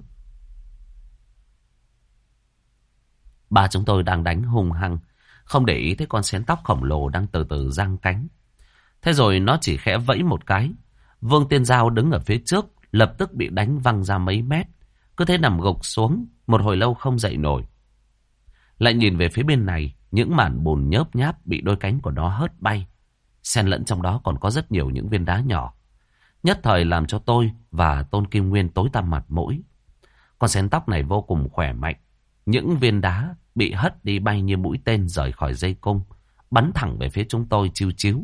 Ba chúng tôi đang đánh hung hăng, không để ý tới con xén tóc khổng lồ đang từ từ giang cánh. Thế rồi nó chỉ khẽ vẫy một cái. Vương Tiên Giao đứng ở phía trước, lập tức bị đánh văng ra mấy mét. Cứ thế nằm gục xuống, một hồi lâu không dậy nổi. Lại nhìn về phía bên này, những mảng bùn nhớp nháp bị đôi cánh của nó hớt bay. Xen lẫn trong đó còn có rất nhiều những viên đá nhỏ. Nhất thời làm cho tôi và Tôn Kim Nguyên tối tăm mặt mũi. Con xén tóc này vô cùng khỏe mạnh. Những viên đá bị hất đi bay như mũi tên rời khỏi dây cung, bắn thẳng về phía chúng tôi chiu chiu.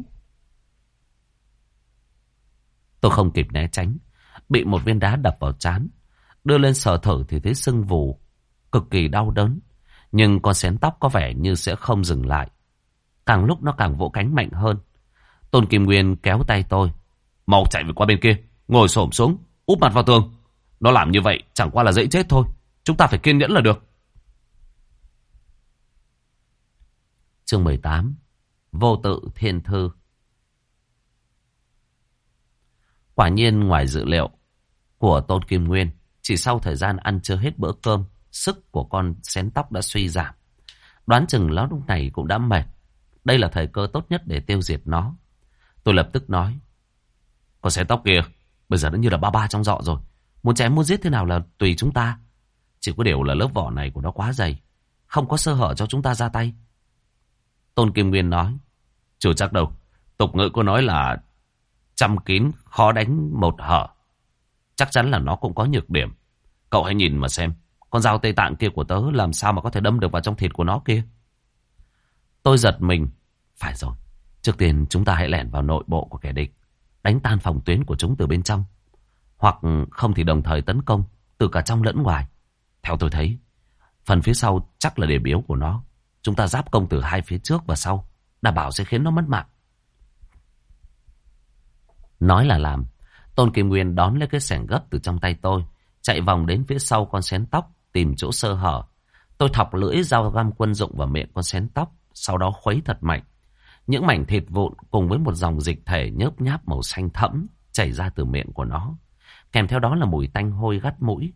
Tôi không kịp né tránh, bị một viên đá đập vào trán. Đưa lên sờ thử thì thấy sưng vù, cực kỳ đau đớn. Nhưng con xén tóc có vẻ như sẽ không dừng lại. Càng lúc nó càng vỗ cánh mạnh hơn. Tôn Kim Nguyên kéo tay tôi. Mau chạy về qua bên kia, ngồi xổm xuống, úp mặt vào tường. Nó làm như vậy chẳng qua là dễ chết thôi. Chúng ta phải kiên nhẫn là được. Chương mười tám. Vô tự thiên thư. Quả nhiên ngoài dự liệu của Tôn Kim Nguyên, chỉ sau thời gian ăn chưa hết bữa cơm, sức của con xén tóc đã suy giảm. Đoán chừng nó lúc này cũng đã mệt. Đây là thời cơ tốt nhất để tiêu diệt nó. Tôi lập tức nói, con xén tóc kìa, bây giờ nó như là ba ba trong rọ rồi. Muốn chém muốn giết thế nào là tùy chúng ta. Chỉ có điều là lớp vỏ này của nó quá dày, không có sơ hở cho chúng ta ra tay. Tôn Kim Nguyên nói, chưa chắc đâu. Tục ngữ có nói là trăm kín khó đánh một hở. Chắc chắn là nó cũng có nhược điểm. Cậu hãy nhìn mà xem, con dao Tây Tạng kia của tớ làm sao mà có thể đâm được vào trong thịt của nó kia. Tôi giật mình. Phải rồi, trước tiên chúng ta hãy lẻn vào nội bộ của kẻ địch, đánh tan phòng tuyến của chúng từ bên trong. Hoặc không thì đồng thời tấn công từ cả trong lẫn ngoài. Theo tôi thấy, phần phía sau chắc là điểm yếu của nó. Chúng ta giáp công từ hai phía trước và sau, đảm bảo sẽ khiến nó mất mạng. Nói là làm. Tôn Kim Nguyên đón lấy cái xẻng gấp từ trong tay tôi, chạy vòng đến phía sau con xén tóc, tìm chỗ sơ hở. Tôi thọc lưỡi dao găm quân dụng vào miệng con xén tóc, sau đó khuấy thật mạnh. Những mảnh thịt vụn cùng với một dòng dịch thể nhớp nháp màu xanh thẫm chảy ra từ miệng của nó. Kèm theo đó là mùi tanh hôi gắt mũi.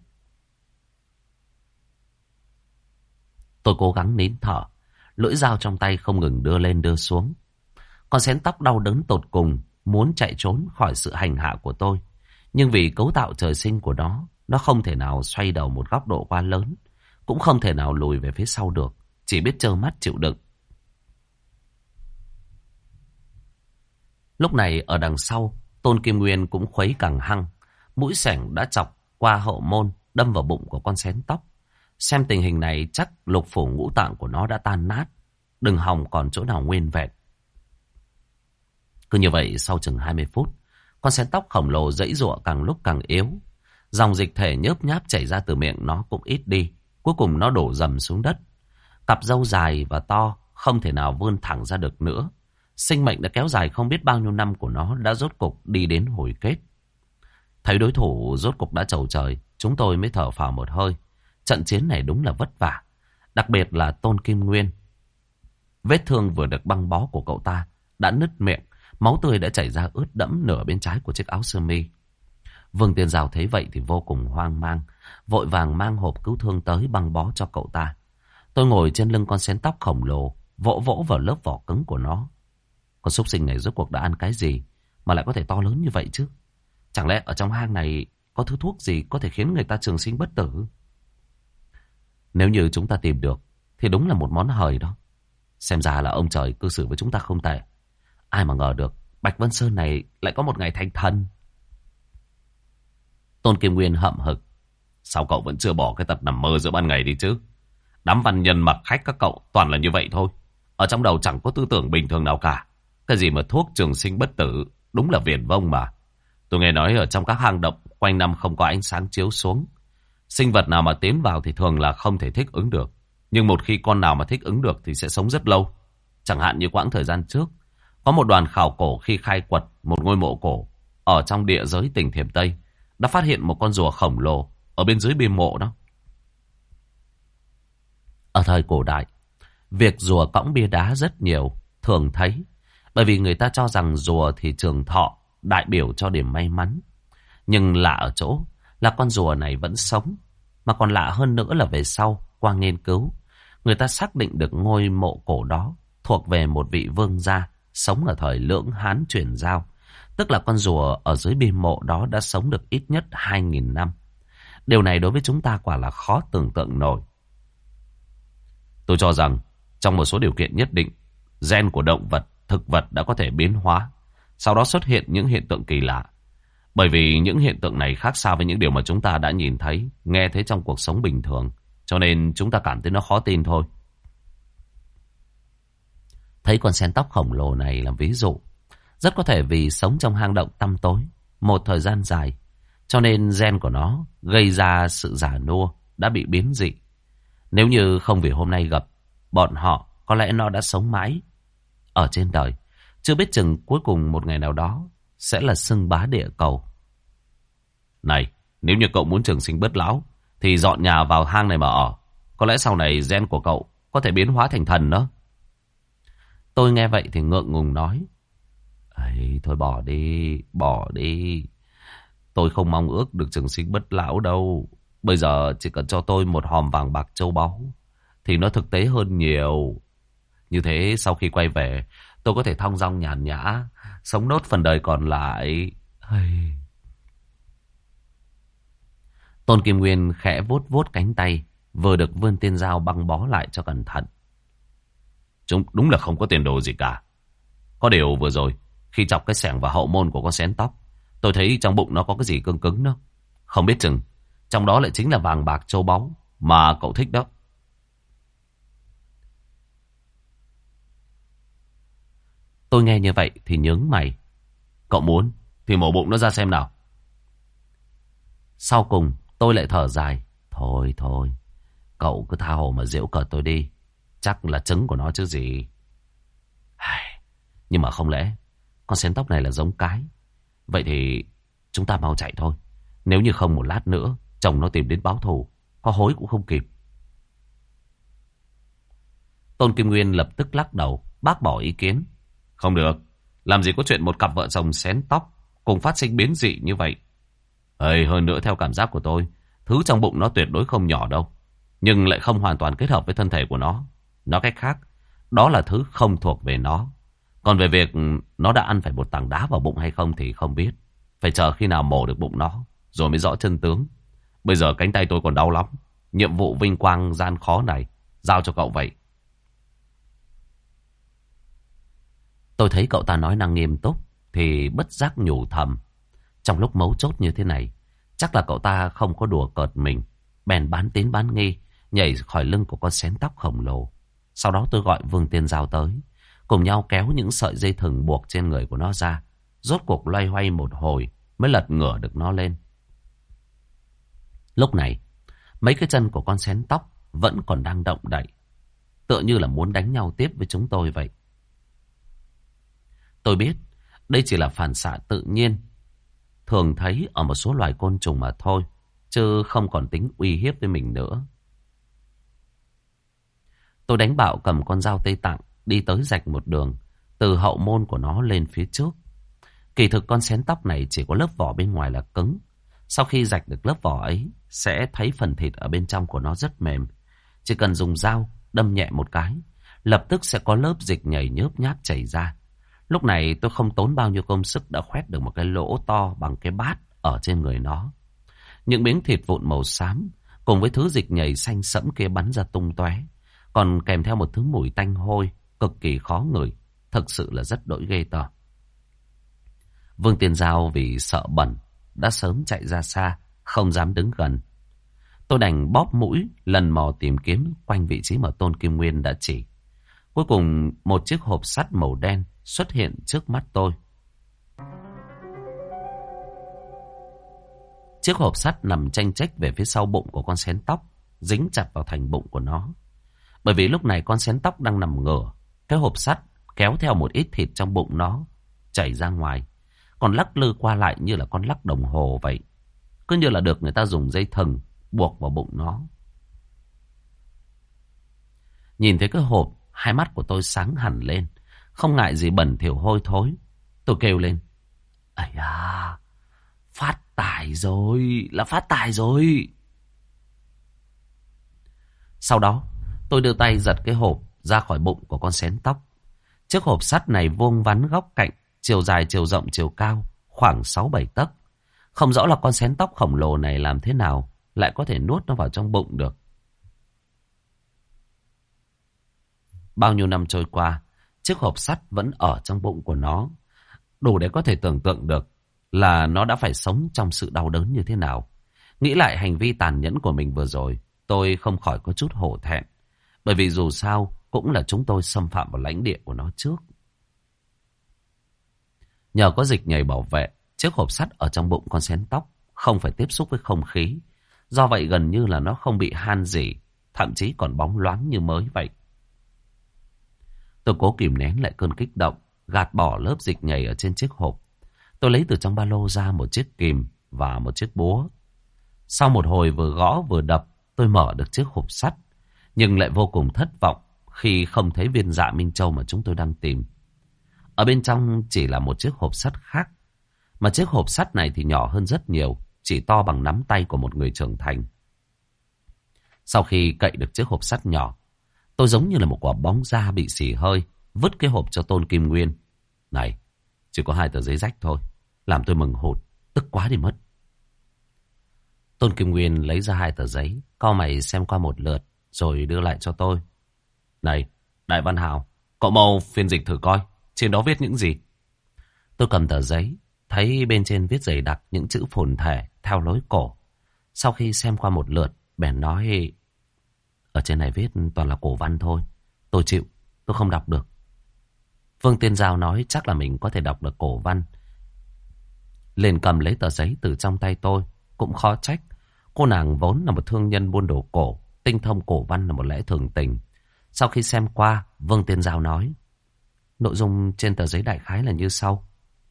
Tôi cố gắng nín thở, lưỡi dao trong tay không ngừng đưa lên đưa xuống. Con xén tóc đau đớn tột cùng, muốn chạy trốn khỏi sự hành hạ của tôi. Nhưng vì cấu tạo trời sinh của nó, nó không thể nào xoay đầu một góc độ quá lớn, cũng không thể nào lùi về phía sau được, chỉ biết trơ mắt chịu đựng. Lúc này ở đằng sau, Tôn Kim Nguyên cũng khuấy càng hăng. Mũi xẻng đã chọc qua hậu môn, đâm vào bụng của con xén tóc. Xem tình hình này chắc lục phủ ngũ tạng của nó đã tan nát, đừng hòng còn chỗ nào nguyên vẹn. Cứ như vậy sau chừng hai mươi phút, con xén tóc khổng lồ giãy giụa càng lúc càng yếu. Dòng dịch thể nhớp nháp chảy ra từ miệng nó cũng ít đi. Cuối cùng nó đổ dầm xuống đất. Cặp râu dài và to không thể nào vươn thẳng ra được nữa. Sinh mệnh đã kéo dài không biết bao nhiêu năm của nó đã rốt cục đi đến hồi kết. Thấy đối thủ rốt cục đã chầu trời, chúng tôi mới thở phào một hơi. Trận chiến này đúng là vất vả. Đặc biệt là Tôn Kim Nguyên. Vết thương vừa được băng bó của cậu ta đã nứt miệng. Máu tươi đã chảy ra ướt đẫm nửa bên trái của chiếc áo sơ mi. Vương Tiên Giao thấy vậy thì vô cùng hoang mang, vội vàng mang hộp cứu thương tới băng bó cho cậu ta. Tôi ngồi trên lưng con xén tóc khổng lồ, vỗ vỗ vào lớp vỏ cứng của nó. Con súc sinh này rốt cuộc đã ăn cái gì mà lại có thể to lớn như vậy chứ? Chẳng lẽ ở trong hang này có thứ thuốc gì có thể khiến người ta trường sinh bất tử? Nếu như chúng ta tìm được thì đúng là một món hời đó. Xem ra là ông trời cư xử với chúng ta không tệ. Ai mà ngờ được Bạch Vân Sơn này lại có một ngày thành thần. Tôn Kim Nguyên hậm hực. Sao cậu vẫn chưa bỏ cái tật nằm mơ giữa ban ngày đi chứ? Đám văn nhân mặc khách các cậu toàn là như vậy thôi. Ở trong đầu chẳng có tư tưởng bình thường nào cả. Cái gì mà thuốc trường sinh bất tử, đúng là viển vông mà. Tôi nghe nói ở trong các hang động quanh năm không có ánh sáng chiếu xuống. Sinh vật nào mà tiến vào thì thường là không thể thích ứng được. Nhưng một khi con nào mà thích ứng được thì sẽ sống rất lâu. Chẳng hạn như quãng thời gian trước, có một đoàn khảo cổ khi khai quật một ngôi mộ cổ ở trong địa giới tỉnh Thiểm Tây đã phát hiện một con rùa khổng lồ ở bên dưới bia mộ đó. Ở thời cổ đại, việc rùa cõng bia đá rất nhiều, thường thấy. Bởi vì người ta cho rằng rùa thì trường thọ, đại biểu cho điểm may mắn. Nhưng lạ ở chỗ là con rùa này vẫn sống. Mà còn lạ hơn nữa là về sau, qua nghiên cứu, người ta xác định được ngôi mộ cổ đó thuộc về một vị vương gia sống ở thời Lưỡng Hán chuyển giao. Tức là con rùa ở dưới bia mộ đó đã sống được ít nhất hai nghìn năm. Điều này đối với chúng ta quả là khó tưởng tượng nổi. Tôi cho rằng trong một số điều kiện nhất định, gen của động vật, thực vật đã có thể biến hóa, sau đó xuất hiện những hiện tượng kỳ lạ. Bởi vì những hiện tượng này khác xa với những điều mà chúng ta đã nhìn thấy, nghe thấy trong cuộc sống bình thường, cho nên chúng ta cảm thấy nó khó tin thôi. Thấy con sen tóc khổng lồ này làm ví dụ, rất có thể vì sống trong hang động tăm tối một thời gian dài, cho nên gen của nó gây ra sự già nua đã bị biến dị. Nếu như không vì hôm nay gặp bọn họ, có lẽ nó đã sống mãi ở trên đời, chưa biết chừng cuối cùng một ngày nào đó sẽ là xưng bá địa cầu. Này, nếu như cậu muốn trường sinh bất lão thì dọn nhà vào hang này mà ở. Có lẽ sau này gen của cậu có thể biến hóa thành thần đó. Tôi nghe vậy thì ngượng ngùng nói: ấy, thôi bỏ đi, bỏ đi. Tôi không mong ước được trường sinh bất lão đâu. Bây giờ chỉ cần cho tôi một hòm vàng bạc châu báu thì nó thực tế hơn nhiều. Như thế sau khi quay về, tôi có thể thong dong nhàn nhã, sống nốt phần đời còn lại. Hay... Tôn Kim Nguyên khẽ vuốt vuốt cánh tay vừa được Vương Tiên Giao băng bó lại cho cẩn thận. Chúng đúng là không có tiền đồ gì cả. Có điều vừa rồi, khi chọc cái xẻng vào hậu môn của con xén tóc, tôi thấy trong bụng nó có cái gì cứng cứng đó. Không biết chừng trong đó lại chính là vàng bạc châu báu mà cậu thích đó. Tôi nghe như vậy thì nhướng mày. Cậu muốn thì mổ bụng nó ra xem nào. Sau cùng tôi lại thở dài. Thôi thôi, cậu cứ tha hồ mà giễu cợt tôi đi. Chắc là trứng của nó chứ gì. Nhưng mà không lẽ con xén tóc này là giống cái? Vậy thì chúng ta mau chạy thôi. Nếu như không một lát nữa chồng nó tìm đến báo thù, có hối cũng không kịp. Tôn Kim Nguyên lập tức lắc đầu bác bỏ ý kiến. Không được. Làm gì có chuyện một cặp vợ chồng xén tóc cùng phát sinh biến dị như vậy. Ê, hơn nữa theo cảm giác của tôi, thứ trong bụng nó tuyệt đối không nhỏ đâu. Nhưng lại không hoàn toàn kết hợp với thân thể của nó. Nói cách khác, đó là thứ không thuộc về nó. Còn về việc nó đã ăn phải một tảng đá vào bụng hay không thì không biết. Phải chờ khi nào mổ được bụng nó, rồi mới rõ chân tướng. Bây giờ cánh tay tôi còn đau lắm. Nhiệm vụ vinh quang gian khó này, giao cho cậu vậy. Tôi thấy cậu ta nói năng nghiêm túc, thì bất giác nhủ thầm. Trong lúc mấu chốt như thế này, chắc là cậu ta không có đùa cợt mình. Bèn bán tín bán nghi, nhảy khỏi lưng của con xén tóc khổng lồ. Sau đó tôi gọi Vương Tiên Giao tới. Cùng nhau kéo những sợi dây thừng buộc trên người của nó ra. Rốt cuộc loay hoay một hồi mới lật ngửa được nó lên. Lúc này, mấy cái chân của con xén tóc vẫn còn đang động đậy. Tựa như là muốn đánh nhau tiếp với chúng tôi vậy. Tôi biết, đây chỉ là phản xạ tự nhiên. Thường thấy ở một số loài côn trùng mà thôi. Chứ không còn tính uy hiếp với mình nữa. Tôi đánh bạo cầm con dao Tây Tạng đi tới rạch một đường từ hậu môn của nó lên phía trước. Kỳ thực con xén tóc này chỉ có lớp vỏ bên ngoài là cứng. Sau khi rạch được lớp vỏ ấy, sẽ thấy phần thịt ở bên trong của nó rất mềm. Chỉ cần dùng dao đâm nhẹ một cái, lập tức sẽ có lớp dịch nhầy nhớp nháp chảy ra. Lúc này tôi không tốn bao nhiêu công sức đã khoét được một cái lỗ to bằng cái bát ở trên người nó. Những miếng thịt vụn màu xám cùng với thứ dịch nhầy xanh sẫm kia bắn ra tung tóe, còn kèm theo một thứ mùi tanh hôi cực kỳ khó ngửi, thực sự là rất đỗi ghê tởm. Vương Tiên Giao vì sợ bẩn đã sớm chạy ra xa, không dám đứng gần. Tôi đành bóp mũi lần mò tìm kiếm quanh vị trí mà Tôn Kim Nguyên đã chỉ. Cuối cùng một chiếc hộp sắt màu đen xuất hiện trước mắt tôi. Chiếc hộp sắt nằm chênh chếch về phía sau bụng của con xén tóc, dính chặt vào thành bụng của nó. Bởi vì lúc này con xén tóc đang nằm ngửa, cái hộp sắt kéo theo một ít thịt trong bụng nó chảy ra ngoài, còn lắc lư qua lại như là con lắc đồng hồ vậy. Cứ như là được người ta dùng dây thừng buộc vào bụng nó. Nhìn thấy cái hộp, hai mắt của tôi sáng hẳn lên. Không ngại gì bẩn thỉu hôi thối, tôi kêu lên: "Ây da, phát tài rồi, là phát tài rồi." Sau đó tôi đưa tay giật cái hộp ra khỏi bụng của con xén tóc. Chiếc hộp sắt này vuông vắn góc cạnh, chiều dài chiều rộng chiều cao khoảng sáu bảy tấc. Không rõ là con xén tóc khổng lồ này làm thế nào lại có thể nuốt nó vào trong bụng được. Bao nhiêu năm trôi qua, chiếc hộp sắt vẫn ở trong bụng của nó. Đủ để có thể tưởng tượng được là nó đã phải sống trong sự đau đớn như thế nào. Nghĩ lại hành vi tàn nhẫn của mình vừa rồi, tôi không khỏi có chút hổ thẹn. Bởi vì dù sao cũng là chúng tôi xâm phạm vào lãnh địa của nó trước. Nhờ có dịch nhầy bảo vệ, chiếc hộp sắt ở trong bụng con xén tóc không phải tiếp xúc với không khí. Do vậy gần như là nó không bị han rỉ, thậm chí còn bóng loáng như mới vậy. Tôi cố kìm nén lại cơn kích động, gạt bỏ lớp dịch nhầy ở trên chiếc hộp. Tôi lấy từ trong ba lô ra một chiếc kìm và một chiếc búa. Sau một hồi vừa gõ vừa đập, tôi mở được chiếc hộp sắt, nhưng lại vô cùng thất vọng khi không thấy viên dạ Minh Châu mà chúng tôi đang tìm. Ở bên trong chỉ là một chiếc hộp sắt khác, mà chiếc hộp sắt này thì nhỏ hơn rất nhiều, chỉ to bằng nắm tay của một người trưởng thành. Sau khi cậy được chiếc hộp sắt nhỏ, tôi giống như là một quả bóng da bị xì hơi, vứt cái hộp cho Tôn Kim Nguyên. Này, chỉ có hai tờ giấy rách thôi, làm tôi mừng hụt, tức quá đi mất. Tôn Kim Nguyên lấy ra hai tờ giấy, cau mày xem qua một lượt, rồi đưa lại cho tôi. Này, Đại Văn Hào, cậu mau phiên dịch thử coi, trên đó viết những gì? Tôi cầm tờ giấy, thấy bên trên viết dày đặc những chữ phồn thể theo lối cổ. Sau khi xem qua một lượt, bèn nói: "Ở trên này viết toàn là cổ văn thôi, tôi chịu, tôi không đọc được." Vương Tiên Giao nói chắc là mình có thể đọc được cổ văn, liền cầm lấy tờ giấy từ trong tay tôi. Cũng khó trách, cô nàng vốn là một thương nhân buôn đồ cổ, tinh thông cổ văn là một lẽ thường tình. Sau khi xem qua, Vương Tiên Giao nói: "Nội dung trên tờ giấy đại khái là như sau.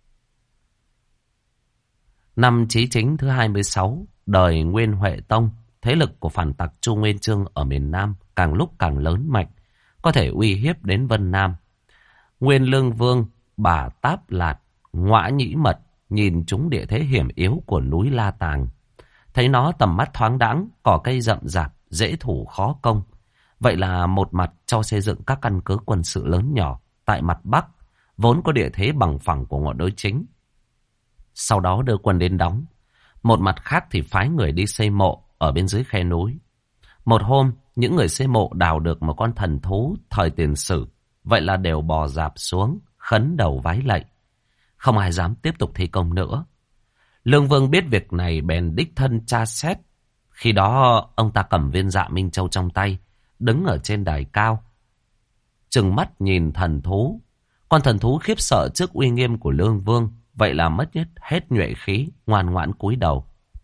Năm Chí Chính thứ hai mươi sáu, đời Nguyên Huệ Tông, thế lực của phản tặc Chu Nguyên Chương ở miền Nam càng lúc càng lớn mạnh, có thể uy hiếp đến Vân Nam. Nguyên Lương Vương Bà Táp Lạt, Ngõa Nhĩ Mật nhìn chúng địa thế hiểm yếu của núi La Tàng. Thấy nó tầm mắt thoáng đãng, cỏ cây rậm rạp, dễ thủ khó công. Vậy là một mặt cho xây dựng các căn cứ quân sự lớn nhỏ tại mặt Bắc, vốn có địa thế bằng phẳng của ngọn núi chính. Sau đó đưa quân đến đóng. Một mặt khác thì phái người đi xây mộ ở bên dưới khe núi. Một hôm, những người xây mộ đào được một con thần thú thời tiền sử. Vậy là đều bò dạp xuống, khấn đầu vái lạy. Không ai dám tiếp tục thi công nữa. Lương Vương biết việc này bèn đích thân tra xét. Khi đó ông ta cầm viên Dạ Minh Châu trong tay, đứng ở trên đài cao, trừng mắt nhìn thần thú. Con thần thú khiếp sợ trước uy nghiêm của Lương Vương, vậy là mất hết hết nhuệ khí, ngoan ngoãn cúi đầu.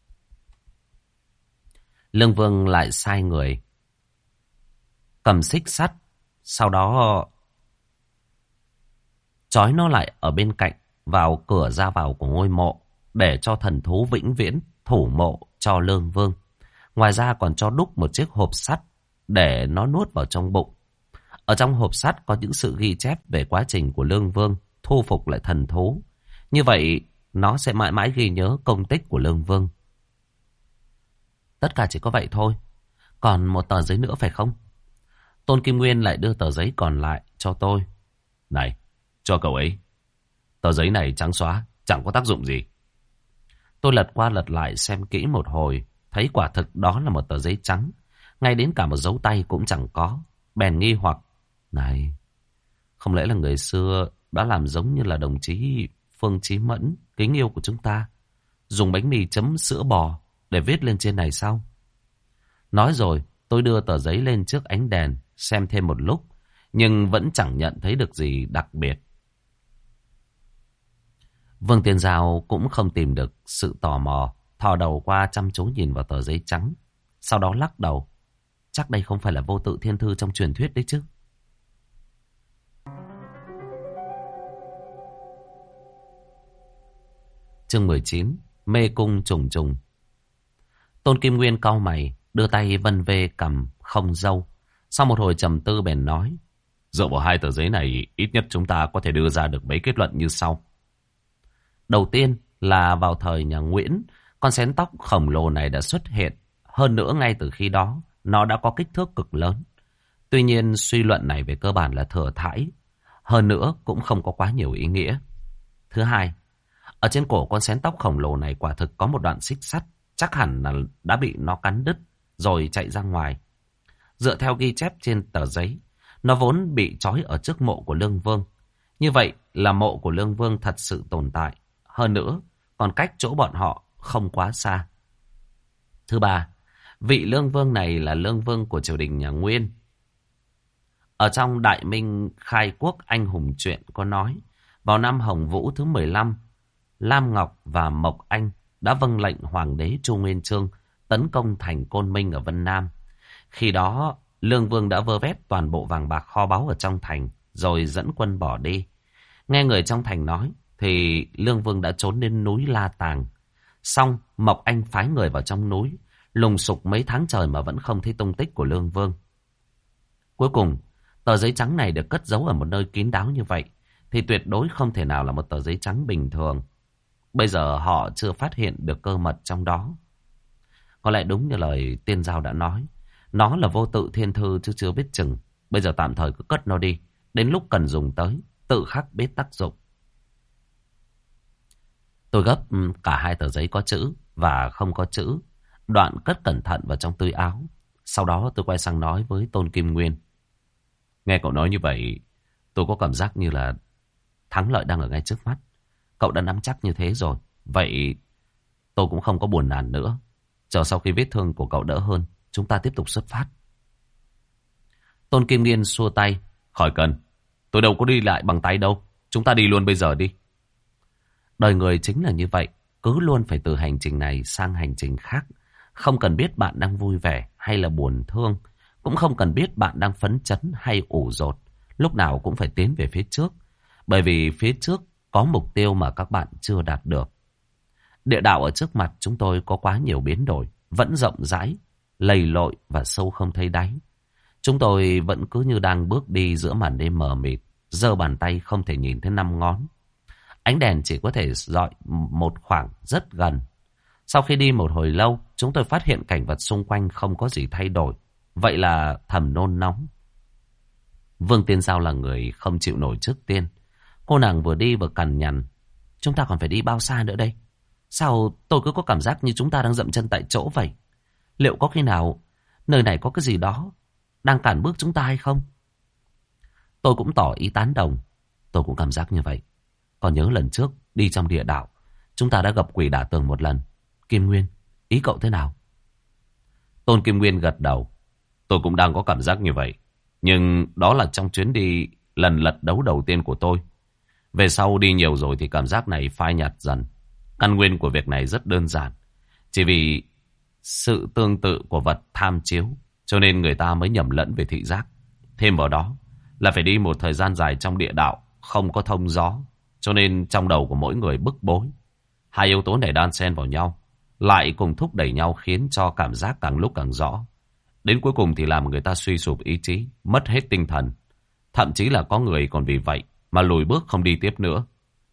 Lương Vương lại sai người cầm xích sắt, sau đó trói nó lại ở bên cạnh vào cửa ra vào của ngôi mộ, để cho thần thú vĩnh viễn thủ mộ cho Lương Vương. Ngoài ra còn cho đúc một chiếc hộp sắt để nó nuốt vào trong bụng. Ở trong hộp sắt có những sự ghi chép về quá trình của Lương Vương thu phục lại thần thú. Như vậy nó sẽ mãi mãi ghi nhớ công tích của Lương Vương. Tất cả chỉ có vậy thôi. Còn một tờ giấy nữa phải không? Tôn Kim Nguyên lại đưa tờ giấy còn lại cho tôi. Này, cho cậu ấy. Tờ giấy này trắng xóa, chẳng có tác dụng gì. Tôi lật qua lật lại xem kỹ một hồi, thấy quả thực đó là một tờ giấy trắng, ngay đến cả một dấu tay cũng chẳng có. Bèn nghi hoặc, này, không lẽ là người xưa đã làm giống như là đồng chí Phương Chí Mẫn, kính yêu của chúng ta, dùng bánh mì chấm sữa bò để viết lên trên này sao? Nói rồi, tôi đưa tờ giấy lên trước ánh đèn, xem thêm một lúc, nhưng vẫn chẳng nhận thấy được gì đặc biệt. Vương Tiên Giao cũng không tìm được sự tò mò, thò đầu qua chăm chú nhìn vào tờ giấy trắng, sau đó lắc đầu. Chắc đây không phải là vô tự thiên thư trong truyền thuyết đấy chứ. Chương mười chín, mê cung trùng trùng. Tôn Kim Nguyên cau mày, đưa tay vân vê cằm không râu. Sau một hồi trầm tư bèn nói, dựa vào hai tờ giấy này, ít nhất chúng ta có thể đưa ra được mấy kết luận như sau. Đầu tiên là vào thời nhà Nguyễn, con xén tóc khổng lồ này đã xuất hiện. Hơn nữa ngay từ khi đó, nó đã có kích thước cực lớn. Tuy nhiên suy luận này về cơ bản là thừa thãi. Hơn nữa cũng không có quá nhiều ý nghĩa. Thứ hai, ở trên cổ con xén tóc khổng lồ này quả thực có một đoạn xích sắt. Chắc hẳn là đã bị nó cắn đứt rồi chạy ra ngoài. Dựa theo ghi chép trên tờ giấy, nó vốn bị trói ở trước mộ của Lương Vương. Như vậy là mộ của Lương Vương thật sự tồn tại. Hơn nữa, còn cách chỗ bọn họ không quá xa. Thứ ba, vị Lương Vương này là Lương Vương của triều đình nhà Nguyên. Ở trong Đại Minh Khai Quốc Anh Hùng truyện có nói, vào năm Hồng Vũ thứ mười lăm, Lam Ngọc và Mộc Anh đã vâng lệnh Hoàng đế Chu Nguyên Chương tấn công thành Côn Minh ở Vân Nam. Khi đó, Lương Vương đã vơ vét toàn bộ vàng bạc kho báu ở trong thành, rồi dẫn quân bỏ đi. Nghe người trong thành nói, thì Lương Vương đã trốn đến núi La Tàng. Xong, Mộc Anh phái người vào trong núi, lùng sục mấy tháng trời mà vẫn không thấy tung tích của Lương Vương. Cuối cùng, tờ giấy trắng này được cất giấu ở một nơi kín đáo như vậy, thì tuyệt đối không thể nào là một tờ giấy trắng bình thường. Bây giờ họ chưa phát hiện được cơ mật trong đó. Có lẽ đúng như lời Tiên Giao đã nói, nó là vô tự thiên thư chứ chưa biết chừng. Bây giờ tạm thời cứ cất nó đi, đến lúc cần dùng tới, tự khắc biết tác dụng. Tôi gấp cả hai tờ giấy có chữ và không có chữ, đoạn cất cẩn thận vào trong túi áo. Sau đó tôi quay sang nói với Tôn Kim Nguyên. Nghe cậu nói như vậy, tôi có cảm giác như là thắng lợi đang ở ngay trước mắt. Cậu đã nắm chắc như thế rồi, vậy tôi cũng không có buồn nản nữa. Chờ sau khi vết thương của cậu đỡ hơn, chúng ta tiếp tục xuất phát. Tôn Kim Nguyên xua tay. Khỏi cần, tôi đâu có đi lại bằng tay đâu. Chúng ta đi luôn bây giờ đi. Đời người chính là như vậy, cứ luôn phải từ hành trình này sang hành trình khác. Không cần biết bạn đang vui vẻ hay là buồn thương, cũng không cần biết bạn đang phấn chấn hay ủ dột. Lúc nào cũng phải tiến về phía trước, bởi vì phía trước có mục tiêu mà các bạn chưa đạt được. Địa đạo ở trước mặt chúng tôi có quá nhiều biến đổi, vẫn rộng rãi, lầy lội và sâu không thấy đáy. Chúng tôi vẫn cứ như đang bước đi giữa màn đêm mờ mịt, giơ bàn tay không thể nhìn thấy năm ngón. Ánh đèn chỉ có thể dọi một khoảng rất gần. Sau khi đi một hồi lâu, chúng tôi phát hiện cảnh vật xung quanh không có gì thay đổi. Vậy là thầm nôn nóng. Vương Tiên Giao là người không chịu nổi trước tiên. Cô nàng vừa đi vừa cằn nhằn. Chúng ta còn phải đi bao xa nữa đây? Sao tôi cứ có cảm giác như chúng ta đang dậm chân tại chỗ vậy? Liệu có khi nào nơi này có cái gì đó đang cản bước chúng ta hay không? Tôi cũng tỏ ý tán đồng. Tôi cũng cảm giác như vậy. Còn nhớ lần trước đi trong địa đạo, chúng ta đã gặp quỷ đả tường một lần. Kim Nguyên, ý cậu thế nào? Tôn Kim Nguyên gật đầu. Tôi cũng đang có cảm giác như vậy. Nhưng đó là trong chuyến đi lần lật đấu đầu tiên của tôi. Về sau đi nhiều rồi thì cảm giác này phai nhạt dần. Căn nguyên của việc này rất đơn giản. Chỉ vì sự tương tự của vật tham chiếu, cho nên người ta mới nhầm lẫn về thị giác. Thêm vào đó là phải đi một thời gian dài trong địa đạo, không có thông gió, cho nên trong đầu của mỗi người bức bối. Hai yếu tố này đan xen vào nhau, lại cùng thúc đẩy nhau khiến cho cảm giác càng lúc càng rõ. Đến cuối cùng thì làm người ta suy sụp ý chí, mất hết tinh thần. Thậm chí là có người còn vì vậy mà lùi bước không đi tiếp nữa.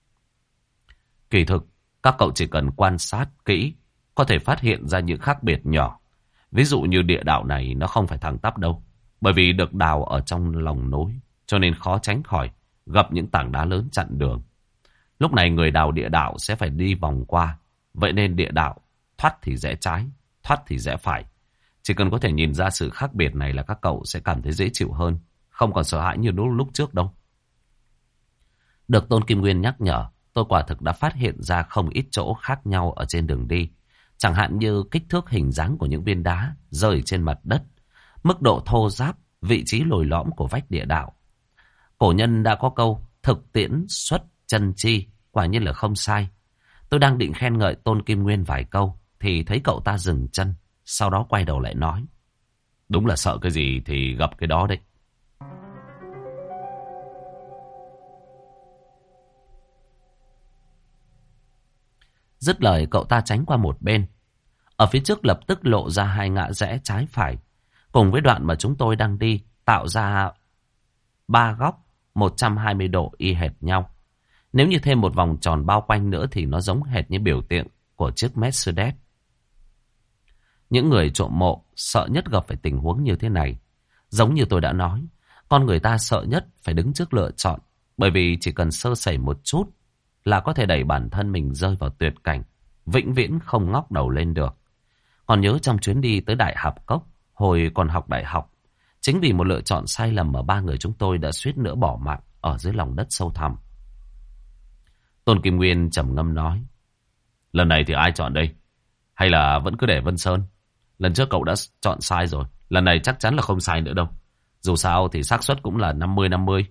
Kỳ thực, các cậu chỉ cần quan sát kỹ, có thể phát hiện ra những khác biệt nhỏ. Ví dụ như địa đạo này nó không phải thẳng tắp đâu. Bởi vì được đào ở trong lòng núi, cho nên khó tránh khỏi gặp những tảng đá lớn chặn đường. Lúc này người đào địa đạo sẽ phải đi vòng qua. Vậy nên địa đạo thoát thì rẽ trái, thoát thì rẽ phải. Chỉ cần có thể nhìn ra sự khác biệt này là các cậu sẽ cảm thấy dễ chịu hơn. Không còn sợ hãi như lúc, lúc trước đâu. Được Tôn Kim Nguyên nhắc nhở, tôi quả thực đã phát hiện ra không ít chỗ khác nhau ở trên đường đi. Chẳng hạn như kích thước hình dáng của những viên đá rơi trên mặt đất, mức độ thô ráp, vị trí lồi lõm của vách địa đạo. Cổ nhân đã có câu thực tiễn xuất chân chi, quả nhiên là không sai. Tôi đang định khen ngợi Tôn Kim Nguyên vài câu thì thấy cậu ta dừng chân, sau đó quay đầu lại nói: đúng là sợ cái gì thì gặp cái đó đấy. Dứt lời cậu ta tránh qua một bên. Ở phía trước lập tức lộ ra hai ngã rẽ trái phải, cùng với đoạn mà chúng tôi đang đi, tạo ra ba góc một trăm hai mươi độ y hệt nhau. Nếu như thêm một vòng tròn bao quanh nữa thì nó giống hệt như biểu tượng của chiếc Mercedes. Những người trộm mộ sợ nhất gặp phải tình huống như thế này. Giống như tôi đã nói, con người ta sợ nhất phải đứng trước lựa chọn, bởi vì chỉ cần sơ sẩy một chút là có thể đẩy bản thân mình rơi vào tuyệt cảnh, vĩnh viễn không ngóc đầu lên được. Còn nhớ trong chuyến đi tới Đại Hạp Cốc, hồi còn học đại học, chính vì một lựa chọn sai lầm mà ba người chúng tôi đã suýt nữa bỏ mạng ở dưới lòng đất sâu thẳm. Tôn Kim Nguyên trầm ngâm nói: lần này thì ai chọn đây? Hay là vẫn cứ để Vân Sơn? Lần trước cậu đã chọn sai rồi, lần này chắc chắn là không sai nữa đâu. Dù sao thì xác suất cũng là năm mươi năm mươi.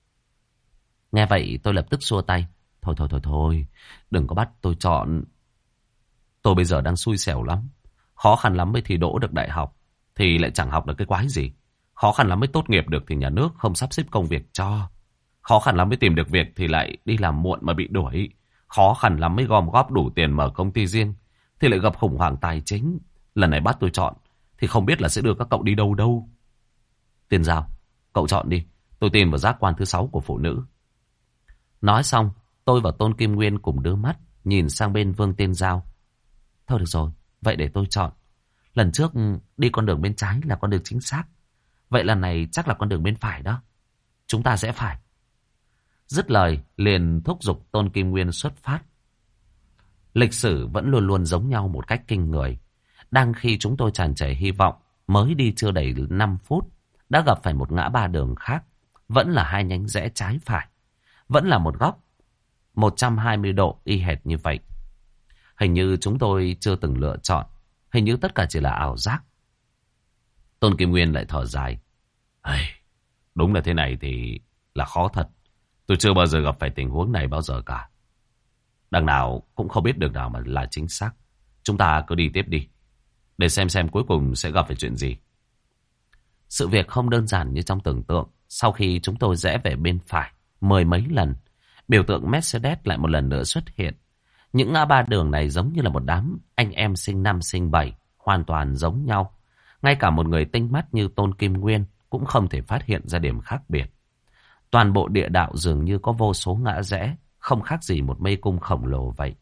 Nghe vậy tôi lập tức xua tay: Thôi thôi thôi thôi, đừng có bắt tôi chọn. Tôi bây giờ đang xui xẻo lắm. Khó khăn lắm mới thi đỗ được đại học, thì lại chẳng học được cái quái gì. Khó khăn lắm mới tốt nghiệp được thì nhà nước không sắp xếp công việc cho. Khó khăn lắm mới tìm được việc thì lại đi làm muộn mà bị đuổi. Khó khăn lắm mới gom góp đủ tiền mở công ty riêng thì lại gặp khủng hoảng tài chính. Lần này bắt tôi chọn thì không biết là sẽ đưa các cậu đi đâu đâu. Tiên Giao, cậu chọn đi. Tôi tin vào giác quan thứ sáu của phụ nữ. Nói xong, tôi và Tôn Kim Nguyên cùng đưa mắt nhìn sang bên Vương Tiên Giao. Thôi được rồi, vậy để tôi chọn. Lần trước đi con đường bên trái là con đường chính xác. Vậy lần này chắc là con đường bên phải đó. Chúng ta sẽ phải. Dứt lời, liền thúc giục Tôn Kim Nguyên xuất phát. Lịch sử vẫn luôn luôn giống nhau một cách kinh người. Đang khi chúng tôi tràn trề hy vọng, mới đi chưa đầy năm phút, đã gặp phải một ngã ba đường khác. Vẫn là hai nhánh rẽ trái phải. Vẫn là một góc một trăm hai mươi độ y hệt như vậy. Hình như chúng tôi chưa từng lựa chọn. Hình như tất cả chỉ là ảo giác. Tôn Kim Nguyên lại thở dài: Ây, đúng là thế này thì là khó thật. Tôi chưa bao giờ gặp phải tình huống này bao giờ cả. Đằng nào cũng không biết được nào mà là chính xác. Chúng ta cứ đi tiếp đi, để xem xem cuối cùng sẽ gặp phải chuyện gì. Sự việc không đơn giản như trong tưởng tượng. Sau khi chúng tôi rẽ về bên phải mười mấy lần, biểu tượng Mercedes lại một lần nữa xuất hiện. Những ngã ba đường này giống như là một đám anh em sinh năm sinh bảy, hoàn toàn giống nhau. Ngay cả một người tinh mắt như Tôn Kim Nguyên cũng không thể phát hiện ra điểm khác biệt. Toàn bộ địa đạo dường như có vô số ngã rẽ, không khác gì một mê cung khổng lồ vậy.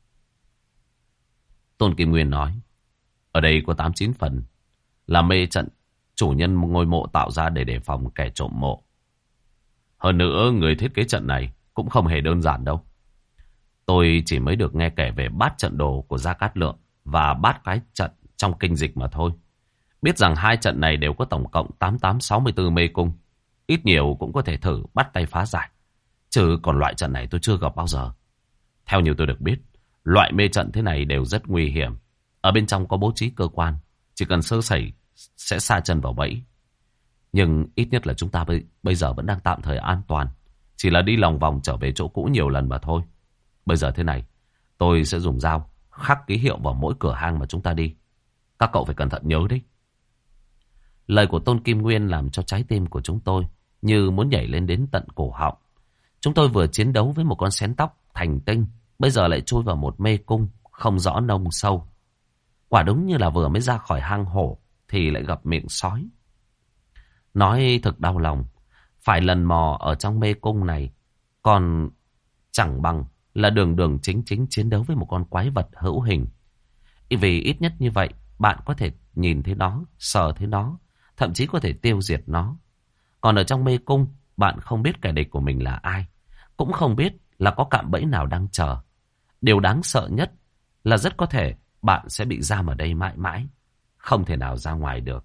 Tôn Kim Nguyên nói, ở đây có tám chín phần là mê trận chủ nhân ngôi mộ tạo ra để đề phòng kẻ trộm mộ. Hơn nữa, người thiết kế trận này cũng không hề đơn giản đâu. Tôi chỉ mới được nghe kể về bát trận đồ của Gia Cát Lượng và bát cái trận trong kinh dịch mà thôi. Biết rằng hai trận này đều có tổng cộng tám tám sáu mươi tư mê cung. Ít nhiều cũng có thể thử bắt tay phá giải. Chứ còn loại trận này tôi chưa gặp bao giờ. Theo như tôi được biết, loại mê trận thế này đều rất nguy hiểm. Ở bên trong có bố trí cơ quan, chỉ cần sơ sẩy sẽ sa chân vào bẫy. Nhưng ít nhất là chúng ta bây giờ vẫn đang tạm thời an toàn. Chỉ là đi lòng vòng trở về chỗ cũ nhiều lần mà thôi. Bây giờ thế này, tôi sẽ dùng dao khắc ký hiệu vào mỗi cửa hang mà chúng ta đi. Các cậu phải cẩn thận nhớ đấy. Lời của Tôn Kim Nguyên làm cho trái tim của chúng tôi như muốn nhảy lên đến tận cổ họng. Chúng tôi vừa chiến đấu với một con xén tóc thành tinh, bây giờ lại chui vào một mê cung không rõ nông sâu. Quả đúng như là vừa mới ra khỏi hang hổ thì lại gặp miệng sói. Nói thật đau lòng, phải lần mò ở trong mê cung này còn chẳng bằng là đường đường chính chính chiến đấu với một con quái vật hữu hình. Vì ít nhất như vậy, bạn có thể nhìn thấy nó, sờ thấy nó, thậm chí có thể tiêu diệt nó. Còn ở trong mê cung, bạn không biết kẻ địch của mình là ai, cũng không biết là có cạm bẫy nào đang chờ. Điều đáng sợ nhất là rất có thể bạn sẽ bị giam ở đây mãi mãi, không thể nào ra ngoài được.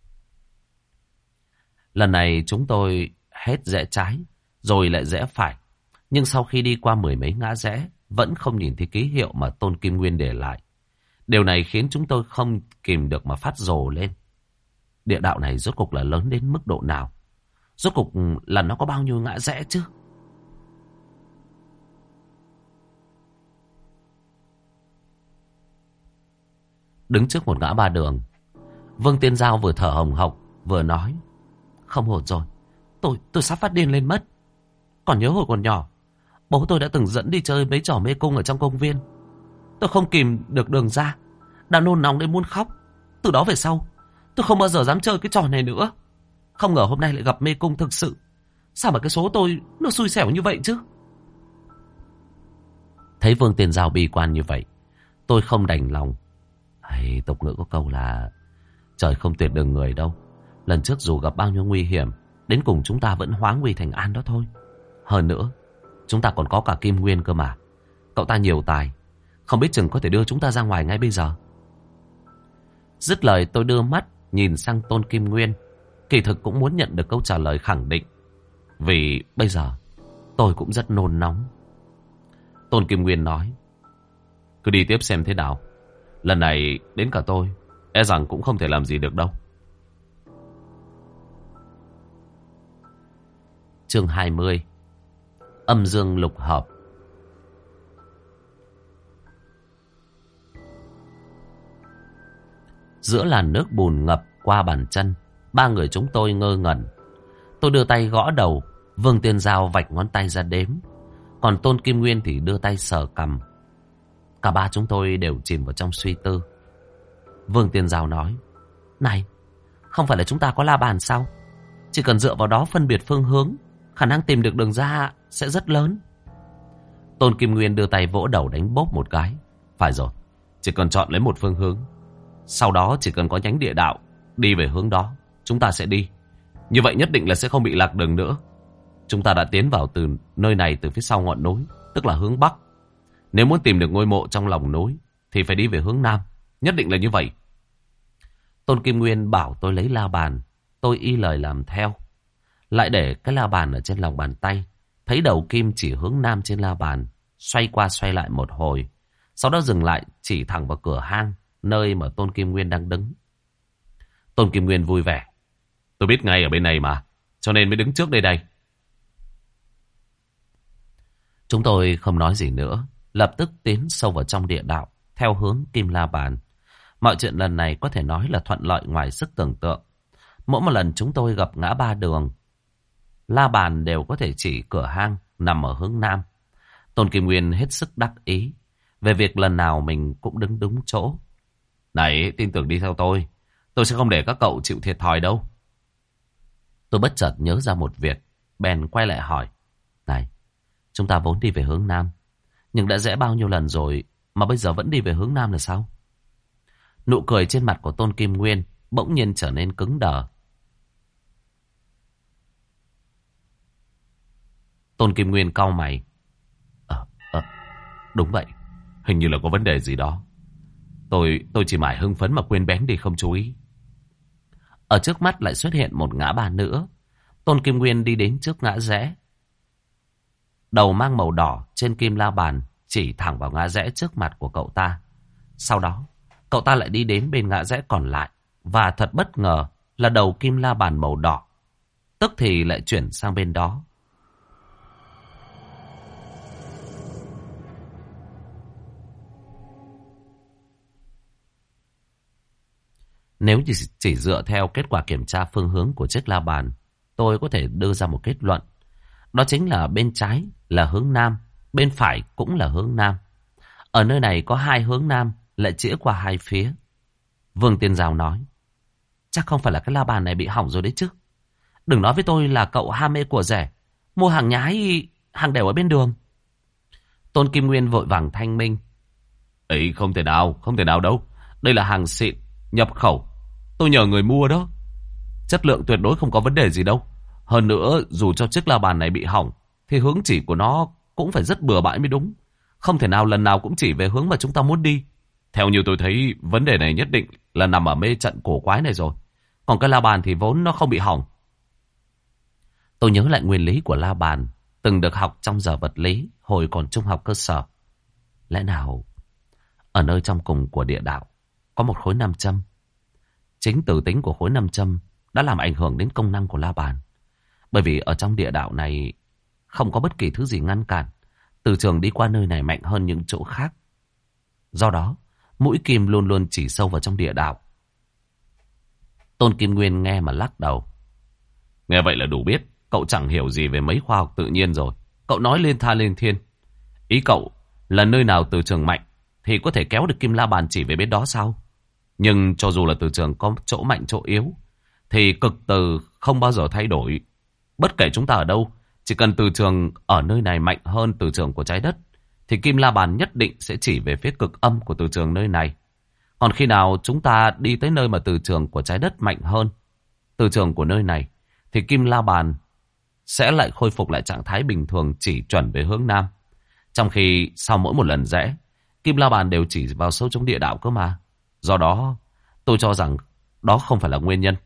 Lần này chúng tôi hết rẽ trái, rồi lại rẽ phải. Nhưng sau khi đi qua mười mấy ngã rẽ, vẫn không nhìn thấy ký hiệu mà Tôn Kim Nguyên để lại. Điều này khiến chúng tôi không kìm được mà phát rồ lên. Địa đạo này rốt cục là lớn đến mức độ nào? Rốt cục là nó có bao nhiêu ngã rẽ chứ? Đứng trước một ngã ba đường, Vương Tiên Giao vừa thở hồng hộc vừa nói, không ổn rồi, tôi tôi sắp phát điên lên mất. Còn nhớ hồi còn nhỏ, bố tôi đã từng dẫn đi chơi mấy trò mê cung ở trong công viên. Tôi không kìm được đường ra, đã nôn nóng đến muốn khóc. Từ đó về sau, tôi không bao giờ dám chơi cái trò này nữa. Không ngờ hôm nay lại gặp mê cung thực sự. Sao mà cái số tôi nó xui xẻo như vậy chứ? Thấy Vương Tiên Giao bi quan như vậy, tôi không đành lòng. Hay, tục ngữ có câu là trời không tuyệt đường người đâu. Lần trước dù gặp bao nhiêu nguy hiểm, đến cùng chúng ta vẫn hóa nguy thành an đó thôi. Hơn nữa, chúng ta còn có cả Kim Nguyên cơ mà. Cậu ta nhiều tài, không biết chừng có thể đưa chúng ta ra ngoài ngay bây giờ. Dứt lời tôi đưa mắt nhìn sang Tôn Kim Nguyên. Kỳ thực cũng muốn nhận được câu trả lời khẳng định, vì bây giờ tôi cũng rất nôn nóng. Tôn Kim Nguyên nói, cứ đi tiếp xem thế nào. Lần này đến cả tôi e rằng cũng không thể làm gì được đâu. Chương hai mươi. Âm dương lục hợp. Giữa làn nước bùn ngập qua bàn chân, ba người chúng tôi ngơ ngẩn. Tôi đưa tay gõ đầu, Vương Tiên Giao vạch ngón tay ra đếm, còn Tôn Kim Nguyên thì đưa tay sờ cằm. Cả ba chúng tôi đều chìm vào trong suy tư. Vương Tiên Giao nói, này, không phải là chúng ta có la bàn sao? Chỉ cần dựa vào đó phân biệt phương hướng, khả năng tìm được đường ra sẽ rất lớn. Tôn Kim Nguyên đưa tay vỗ đầu đánh bốp một cái. Phải rồi, chỉ cần chọn lấy một phương hướng, sau đó chỉ cần có nhánh địa đạo đi về hướng đó, chúng ta sẽ đi. Như vậy nhất định là sẽ không bị lạc đường nữa. Chúng ta đã tiến vào từ nơi này từ phía sau ngọn núi, tức là hướng Bắc. Nếu muốn tìm được ngôi mộ trong lòng núi thì phải đi về hướng Nam. Nhất định là như vậy. Tôn Kim Nguyên bảo tôi lấy la bàn. Tôi y lời làm theo. Lại để cái la bàn ở trên lòng bàn tay. Thấy đầu kim chỉ hướng Nam trên la bàn, xoay qua xoay lại một hồi. Sau đó dừng lại chỉ thẳng vào cửa hang, nơi mà Tôn Kim Nguyên đang đứng. Tôn Kim Nguyên vui vẻ, tôi biết ngay ở bên này mà, cho nên mới đứng trước đây đây. Chúng tôi không nói gì nữa, lập tức tiến sâu vào trong địa đạo, theo hướng Kim La Bàn. Mọi chuyện lần này có thể nói là thuận lợi ngoài sức tưởng tượng. Mỗi một lần chúng tôi gặp ngã ba đường, La Bàn đều có thể chỉ cửa hang nằm ở hướng Nam. Tôn Kim Nguyên hết sức đắc ý về việc lần nào mình cũng đứng đúng chỗ. Này, tin tưởng đi theo tôi, tôi sẽ không để các cậu chịu thiệt thòi đâu. Tôi bất chợt nhớ ra một việc, bèn quay lại hỏi. Này, chúng ta vốn đi về hướng Nam, nhưng đã rẽ bao nhiêu lần rồi mà bây giờ vẫn đi về hướng Nam là sao? Nụ cười trên mặt của Tôn Kim Nguyên bỗng nhiên trở nên cứng đờ. Tôn Kim Nguyên cau mày. Ờ, ờ, đúng vậy. Hình như là có vấn đề gì đó. Tôi tôi chỉ mải hưng phấn mà quên bén đi không chú ý. Ở trước mắt lại xuất hiện một ngã ba nữa. Tôn Kim Nguyên đi đến trước ngã rẽ. Đầu mang màu đỏ trên kim la bàn chỉ thẳng vào ngã rẽ trước mặt của cậu ta. Sau đó, cậu ta lại đi đến bên ngã rẽ còn lại. Và thật bất ngờ là đầu kim la bàn màu đỏ tức thì lại chuyển sang bên đó. Nếu chỉ, chỉ dựa theo kết quả kiểm tra phương hướng của chiếc la bàn, tôi có thể đưa ra một kết luận. Đó chính là bên trái là hướng Nam, bên phải cũng là hướng Nam. Ở nơi này có hai hướng Nam lại chĩa qua hai phía. Vương Tiên Giao nói. Chắc không phải là cái la bàn này bị hỏng rồi đấy chứ. Đừng nói với tôi là cậu ham mê của rẻ, mua hàng nhái, hàng đều ở bên đường. Tôn Kim Nguyên vội vàng thanh minh. Ấy không thể nào, không thể nào đâu. Đây là hàng xịn, nhập khẩu. Tôi nhờ người mua đó. Chất lượng tuyệt đối không có vấn đề gì đâu. Hơn nữa, dù cho chiếc la bàn này bị hỏng, thì hướng chỉ của nó cũng phải rất bừa bãi mới đúng. Không thể nào lần nào cũng chỉ về hướng mà chúng ta muốn đi. Theo như tôi thấy, vấn đề này nhất định là nằm ở mê trận cổ quái này rồi. Còn cái la bàn thì vốn nó không bị hỏng. Tôi nhớ lại nguyên lý của la bàn, từng được học trong giờ vật lý, hồi còn trung học cơ sở. Lẽ nào, ở nơi trong cùng của địa đạo, có một khối nam châm. Chính từ tính của khối nam châm đã làm ảnh hưởng đến công năng của la bàn. Bởi vì ở trong địa đạo này không có bất kỳ thứ gì ngăn cản từ trường đi qua nơi này mạnh hơn những chỗ khác. Do đó, mũi kim luôn luôn chỉ sâu vào trong địa đạo. Tôn Kim Nguyên nghe mà lắc đầu. Nghe vậy là đủ biết, cậu chẳng hiểu gì về mấy khoa học tự nhiên rồi. Cậu nói lên tha lên thiên. Ý cậu là nơi nào từ trường mạnh thì có thể kéo được kim la bàn chỉ về bên đó sao? Nhưng cho dù là từ trường có chỗ mạnh chỗ yếu, thì cực từ không bao giờ thay đổi. Bất kể chúng ta ở đâu, chỉ cần từ trường ở nơi này mạnh hơn từ trường của trái đất, thì kim la bàn nhất định sẽ chỉ về phía cực âm của từ trường nơi này. Còn khi nào chúng ta đi tới nơi mà từ trường của trái đất mạnh hơn từ trường của nơi này, thì kim la bàn sẽ lại khôi phục lại trạng thái bình thường chỉ chuẩn về hướng Nam. Trong khi sau mỗi một lần rẽ, kim la bàn đều chỉ vào sâu trong địa đạo cơ mà. Do đó, tôi cho rằng đó không phải là nguyên nhân.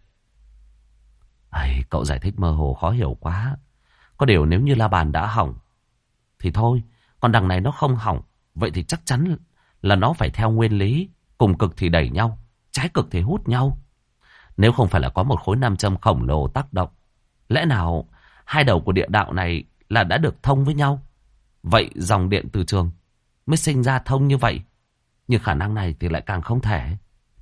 Ây, cậu giải thích mơ hồ khó hiểu quá. Có điều nếu như la bàn đã hỏng thì thôi, còn đằng này nó không hỏng, vậy thì chắc chắn là nó phải theo nguyên lý cùng cực thì đẩy nhau, trái cực thì hút nhau. Nếu không phải là có một khối nam châm khổng lồ tác động, lẽ nào hai đầu của địa đạo này là đã được thông với nhau? Vậy dòng điện từ trường mới sinh ra thông như vậy. Nhưng khả năng này thì lại càng không thể.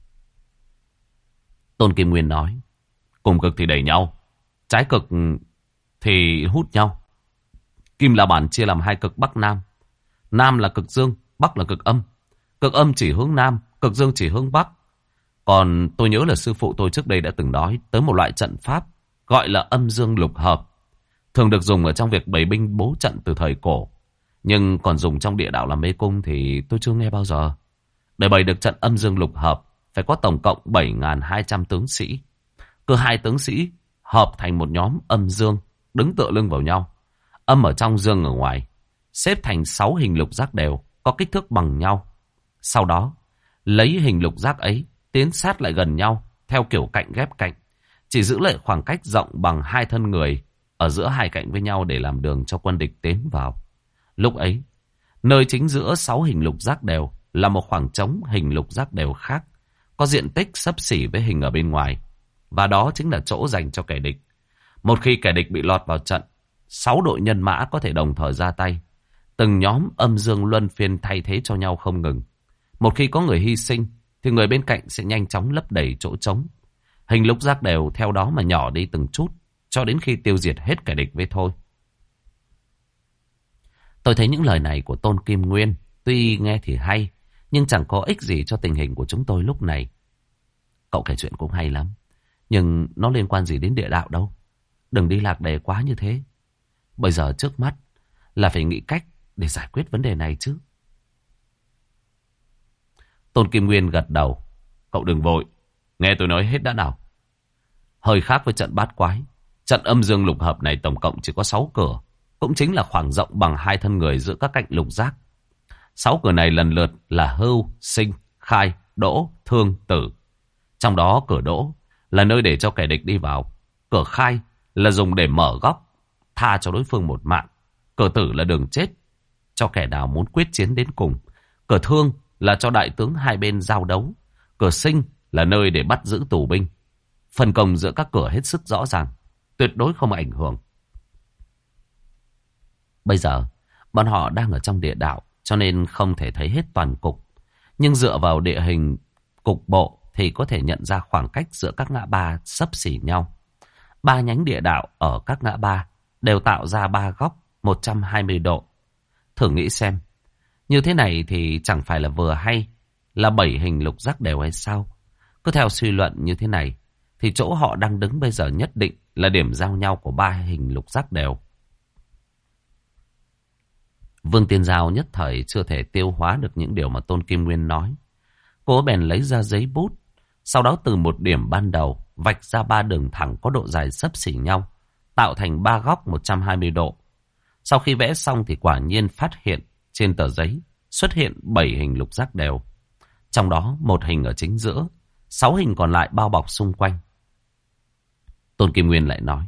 Tôn Kim Nguyên nói. Cùng cực thì đẩy nhau, trái cực thì hút nhau. Kim la bàn chia làm hai cực Bắc Nam. Nam là cực dương, Bắc là cực âm. Cực âm chỉ hướng Nam, cực dương chỉ hướng Bắc. Còn tôi nhớ là sư phụ tôi trước đây đã từng nói tới một loại trận pháp gọi là âm dương lục hợp, thường được dùng ở trong việc bày binh bố trận từ thời cổ. Nhưng còn dùng trong địa đạo làm mê cung thì tôi chưa nghe bao giờ. Để bày được trận âm dương lục hợp, phải có tổng cộng bảy nghìn hai trăm tướng sĩ. Cứ hai tướng sĩ hợp thành một nhóm âm dương, đứng tựa lưng vào nhau. Âm ở trong, dương ở ngoài, xếp thành sáu hình lục giác đều, có kích thước bằng nhau. Sau đó, lấy hình lục giác ấy, tiến sát lại gần nhau, theo kiểu cạnh ghép cạnh. Chỉ giữ lại khoảng cách rộng bằng hai thân người ở giữa hai cạnh với nhau để làm đường cho quân địch tiến vào. Lúc ấy, nơi chính giữa sáu hình lục giác đều là một khoảng trống hình lục giác đều khác, có diện tích xấp xỉ với hình ở bên ngoài. Và đó chính là chỗ dành cho kẻ địch. Một khi kẻ địch bị lọt vào trận, sáu đội nhân mã có thể đồng thời ra tay. Từng nhóm âm dương luân phiên thay thế cho nhau không ngừng. Một khi có người hy sinh, thì người bên cạnh sẽ nhanh chóng lấp đầy chỗ trống. Hình lục giác đều theo đó mà nhỏ đi từng chút, cho đến khi tiêu diệt hết kẻ địch với thôi. Tôi thấy những lời này của Tôn Kim Nguyên tuy nghe thì hay, nhưng chẳng có ích gì cho tình hình của chúng tôi lúc này. Cậu kể chuyện cũng hay lắm, nhưng nó liên quan gì đến địa đạo đâu. Đừng đi lạc đề quá như thế, Bây giờ trước mắt là phải nghĩ cách để giải quyết vấn đề này chứ. Tôn Kim Nguyên gật đầu. Cậu đừng vội, nghe tôi nói hết đã nào. Hơi khác với trận bát quái, trận âm dương lục hợp này tổng cộng chỉ có sáu cửa, cũng chính là khoảng rộng bằng hai thân người giữa các cạnh lục giác. Sáu cửa này lần lượt là hưu, sinh, khai, đỗ, thương, tử. Trong đó cửa đỗ là nơi để cho kẻ địch đi vào. Cửa khai là dùng để mở góc, tha cho đối phương một mạng. Cửa tử là đường chết, cho kẻ nào muốn quyết chiến đến cùng. Cửa thương là cho đại tướng hai bên giao đấu. Cửa sinh là nơi để bắt giữ tù binh. Phân công giữa các cửa hết sức rõ ràng, tuyệt đối không ảnh hưởng. Bây giờ, bọn họ đang ở trong địa đạo, cho nên không thể thấy hết toàn cục. Nhưng dựa vào địa hình cục bộ thì có thể nhận ra khoảng cách giữa các ngã ba xấp xỉ nhau. Ba nhánh địa đạo ở các ngã ba đều tạo ra ba góc một trăm hai mươi độ. Thử nghĩ xem, như thế này thì chẳng phải là vừa hay là bảy hình lục giác đều hay sao? Cứ theo suy luận như thế này thì chỗ họ đang đứng bây giờ nhất định là điểm giao nhau của ba hình lục giác đều. Vương Tiên Giao nhất thời chưa thể tiêu hóa được những điều mà Tôn Kim Nguyên nói. Cô bèn lấy ra giấy bút, sau đó từ một điểm ban đầu vạch ra ba đường thẳng có độ dài xấp xỉ nhau, tạo thành ba góc một trăm hai mươi độ. Sau khi vẽ xong thì quả nhiên phát hiện trên tờ giấy xuất hiện bảy hình lục giác đều. Trong đó một hình ở chính giữa, sáu hình còn lại bao bọc xung quanh. Tôn Kim Nguyên lại nói: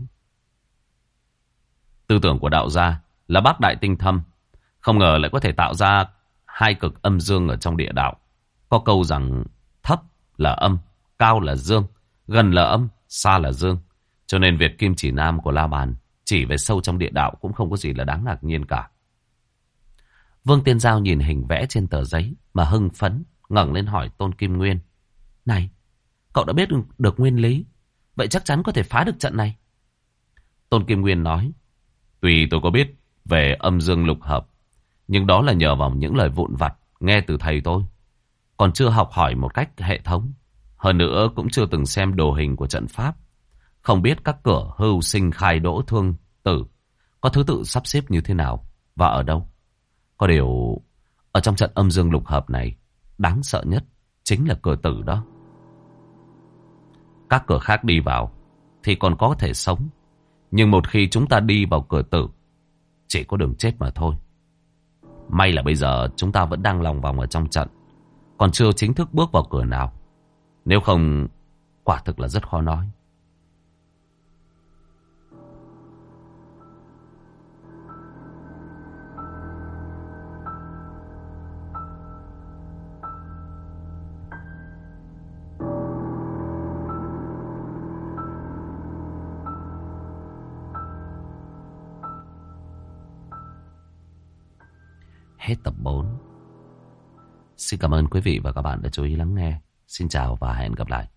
tư tưởng của đạo gia là bác đại tinh thâm, không ngờ lại có thể tạo ra hai cực âm dương ở trong địa đạo. Có câu rằng thấp là âm, cao là dương, gần là âm, xa là dương. Cho nên Việt Kim Chỉ Nam của La Bàn chỉ về sâu trong địa đạo cũng không có gì là đáng ngạc nhiên cả. Vương Tiên Giao nhìn hình vẽ trên tờ giấy mà hưng phấn, ngẩng lên hỏi Tôn Kim Nguyên: này, cậu đã biết được nguyên lý, vậy chắc chắn có thể phá được trận này. Tôn Kim Nguyên nói: tuy tôi có biết về âm dương lục hợp, nhưng đó là nhờ vào những lời vụn vặt nghe từ thầy tôi, còn chưa học hỏi một cách hệ thống. Hơn nữa cũng chưa từng xem đồ hình của trận pháp, không biết các cửa hưu, sinh, khai, đỗ, thương, tử có thứ tự sắp xếp như thế nào và ở đâu. Có điều ở trong trận âm dương lục hợp này, đáng sợ nhất chính là cửa tử đó. Các cửa khác đi vào thì còn có thể sống, nhưng một khi chúng ta đi vào cửa tử, chỉ có đường chết mà thôi. May là bây giờ chúng ta vẫn đang lòng vòng ở trong trận, còn chưa chính thức bước vào cửa nào. Nếu không, quả thực là rất khó nói. Hết tập bốn. Xin cảm ơn quý vị và các bạn đã chú ý lắng nghe. Xin chào và hẹn gặp lại.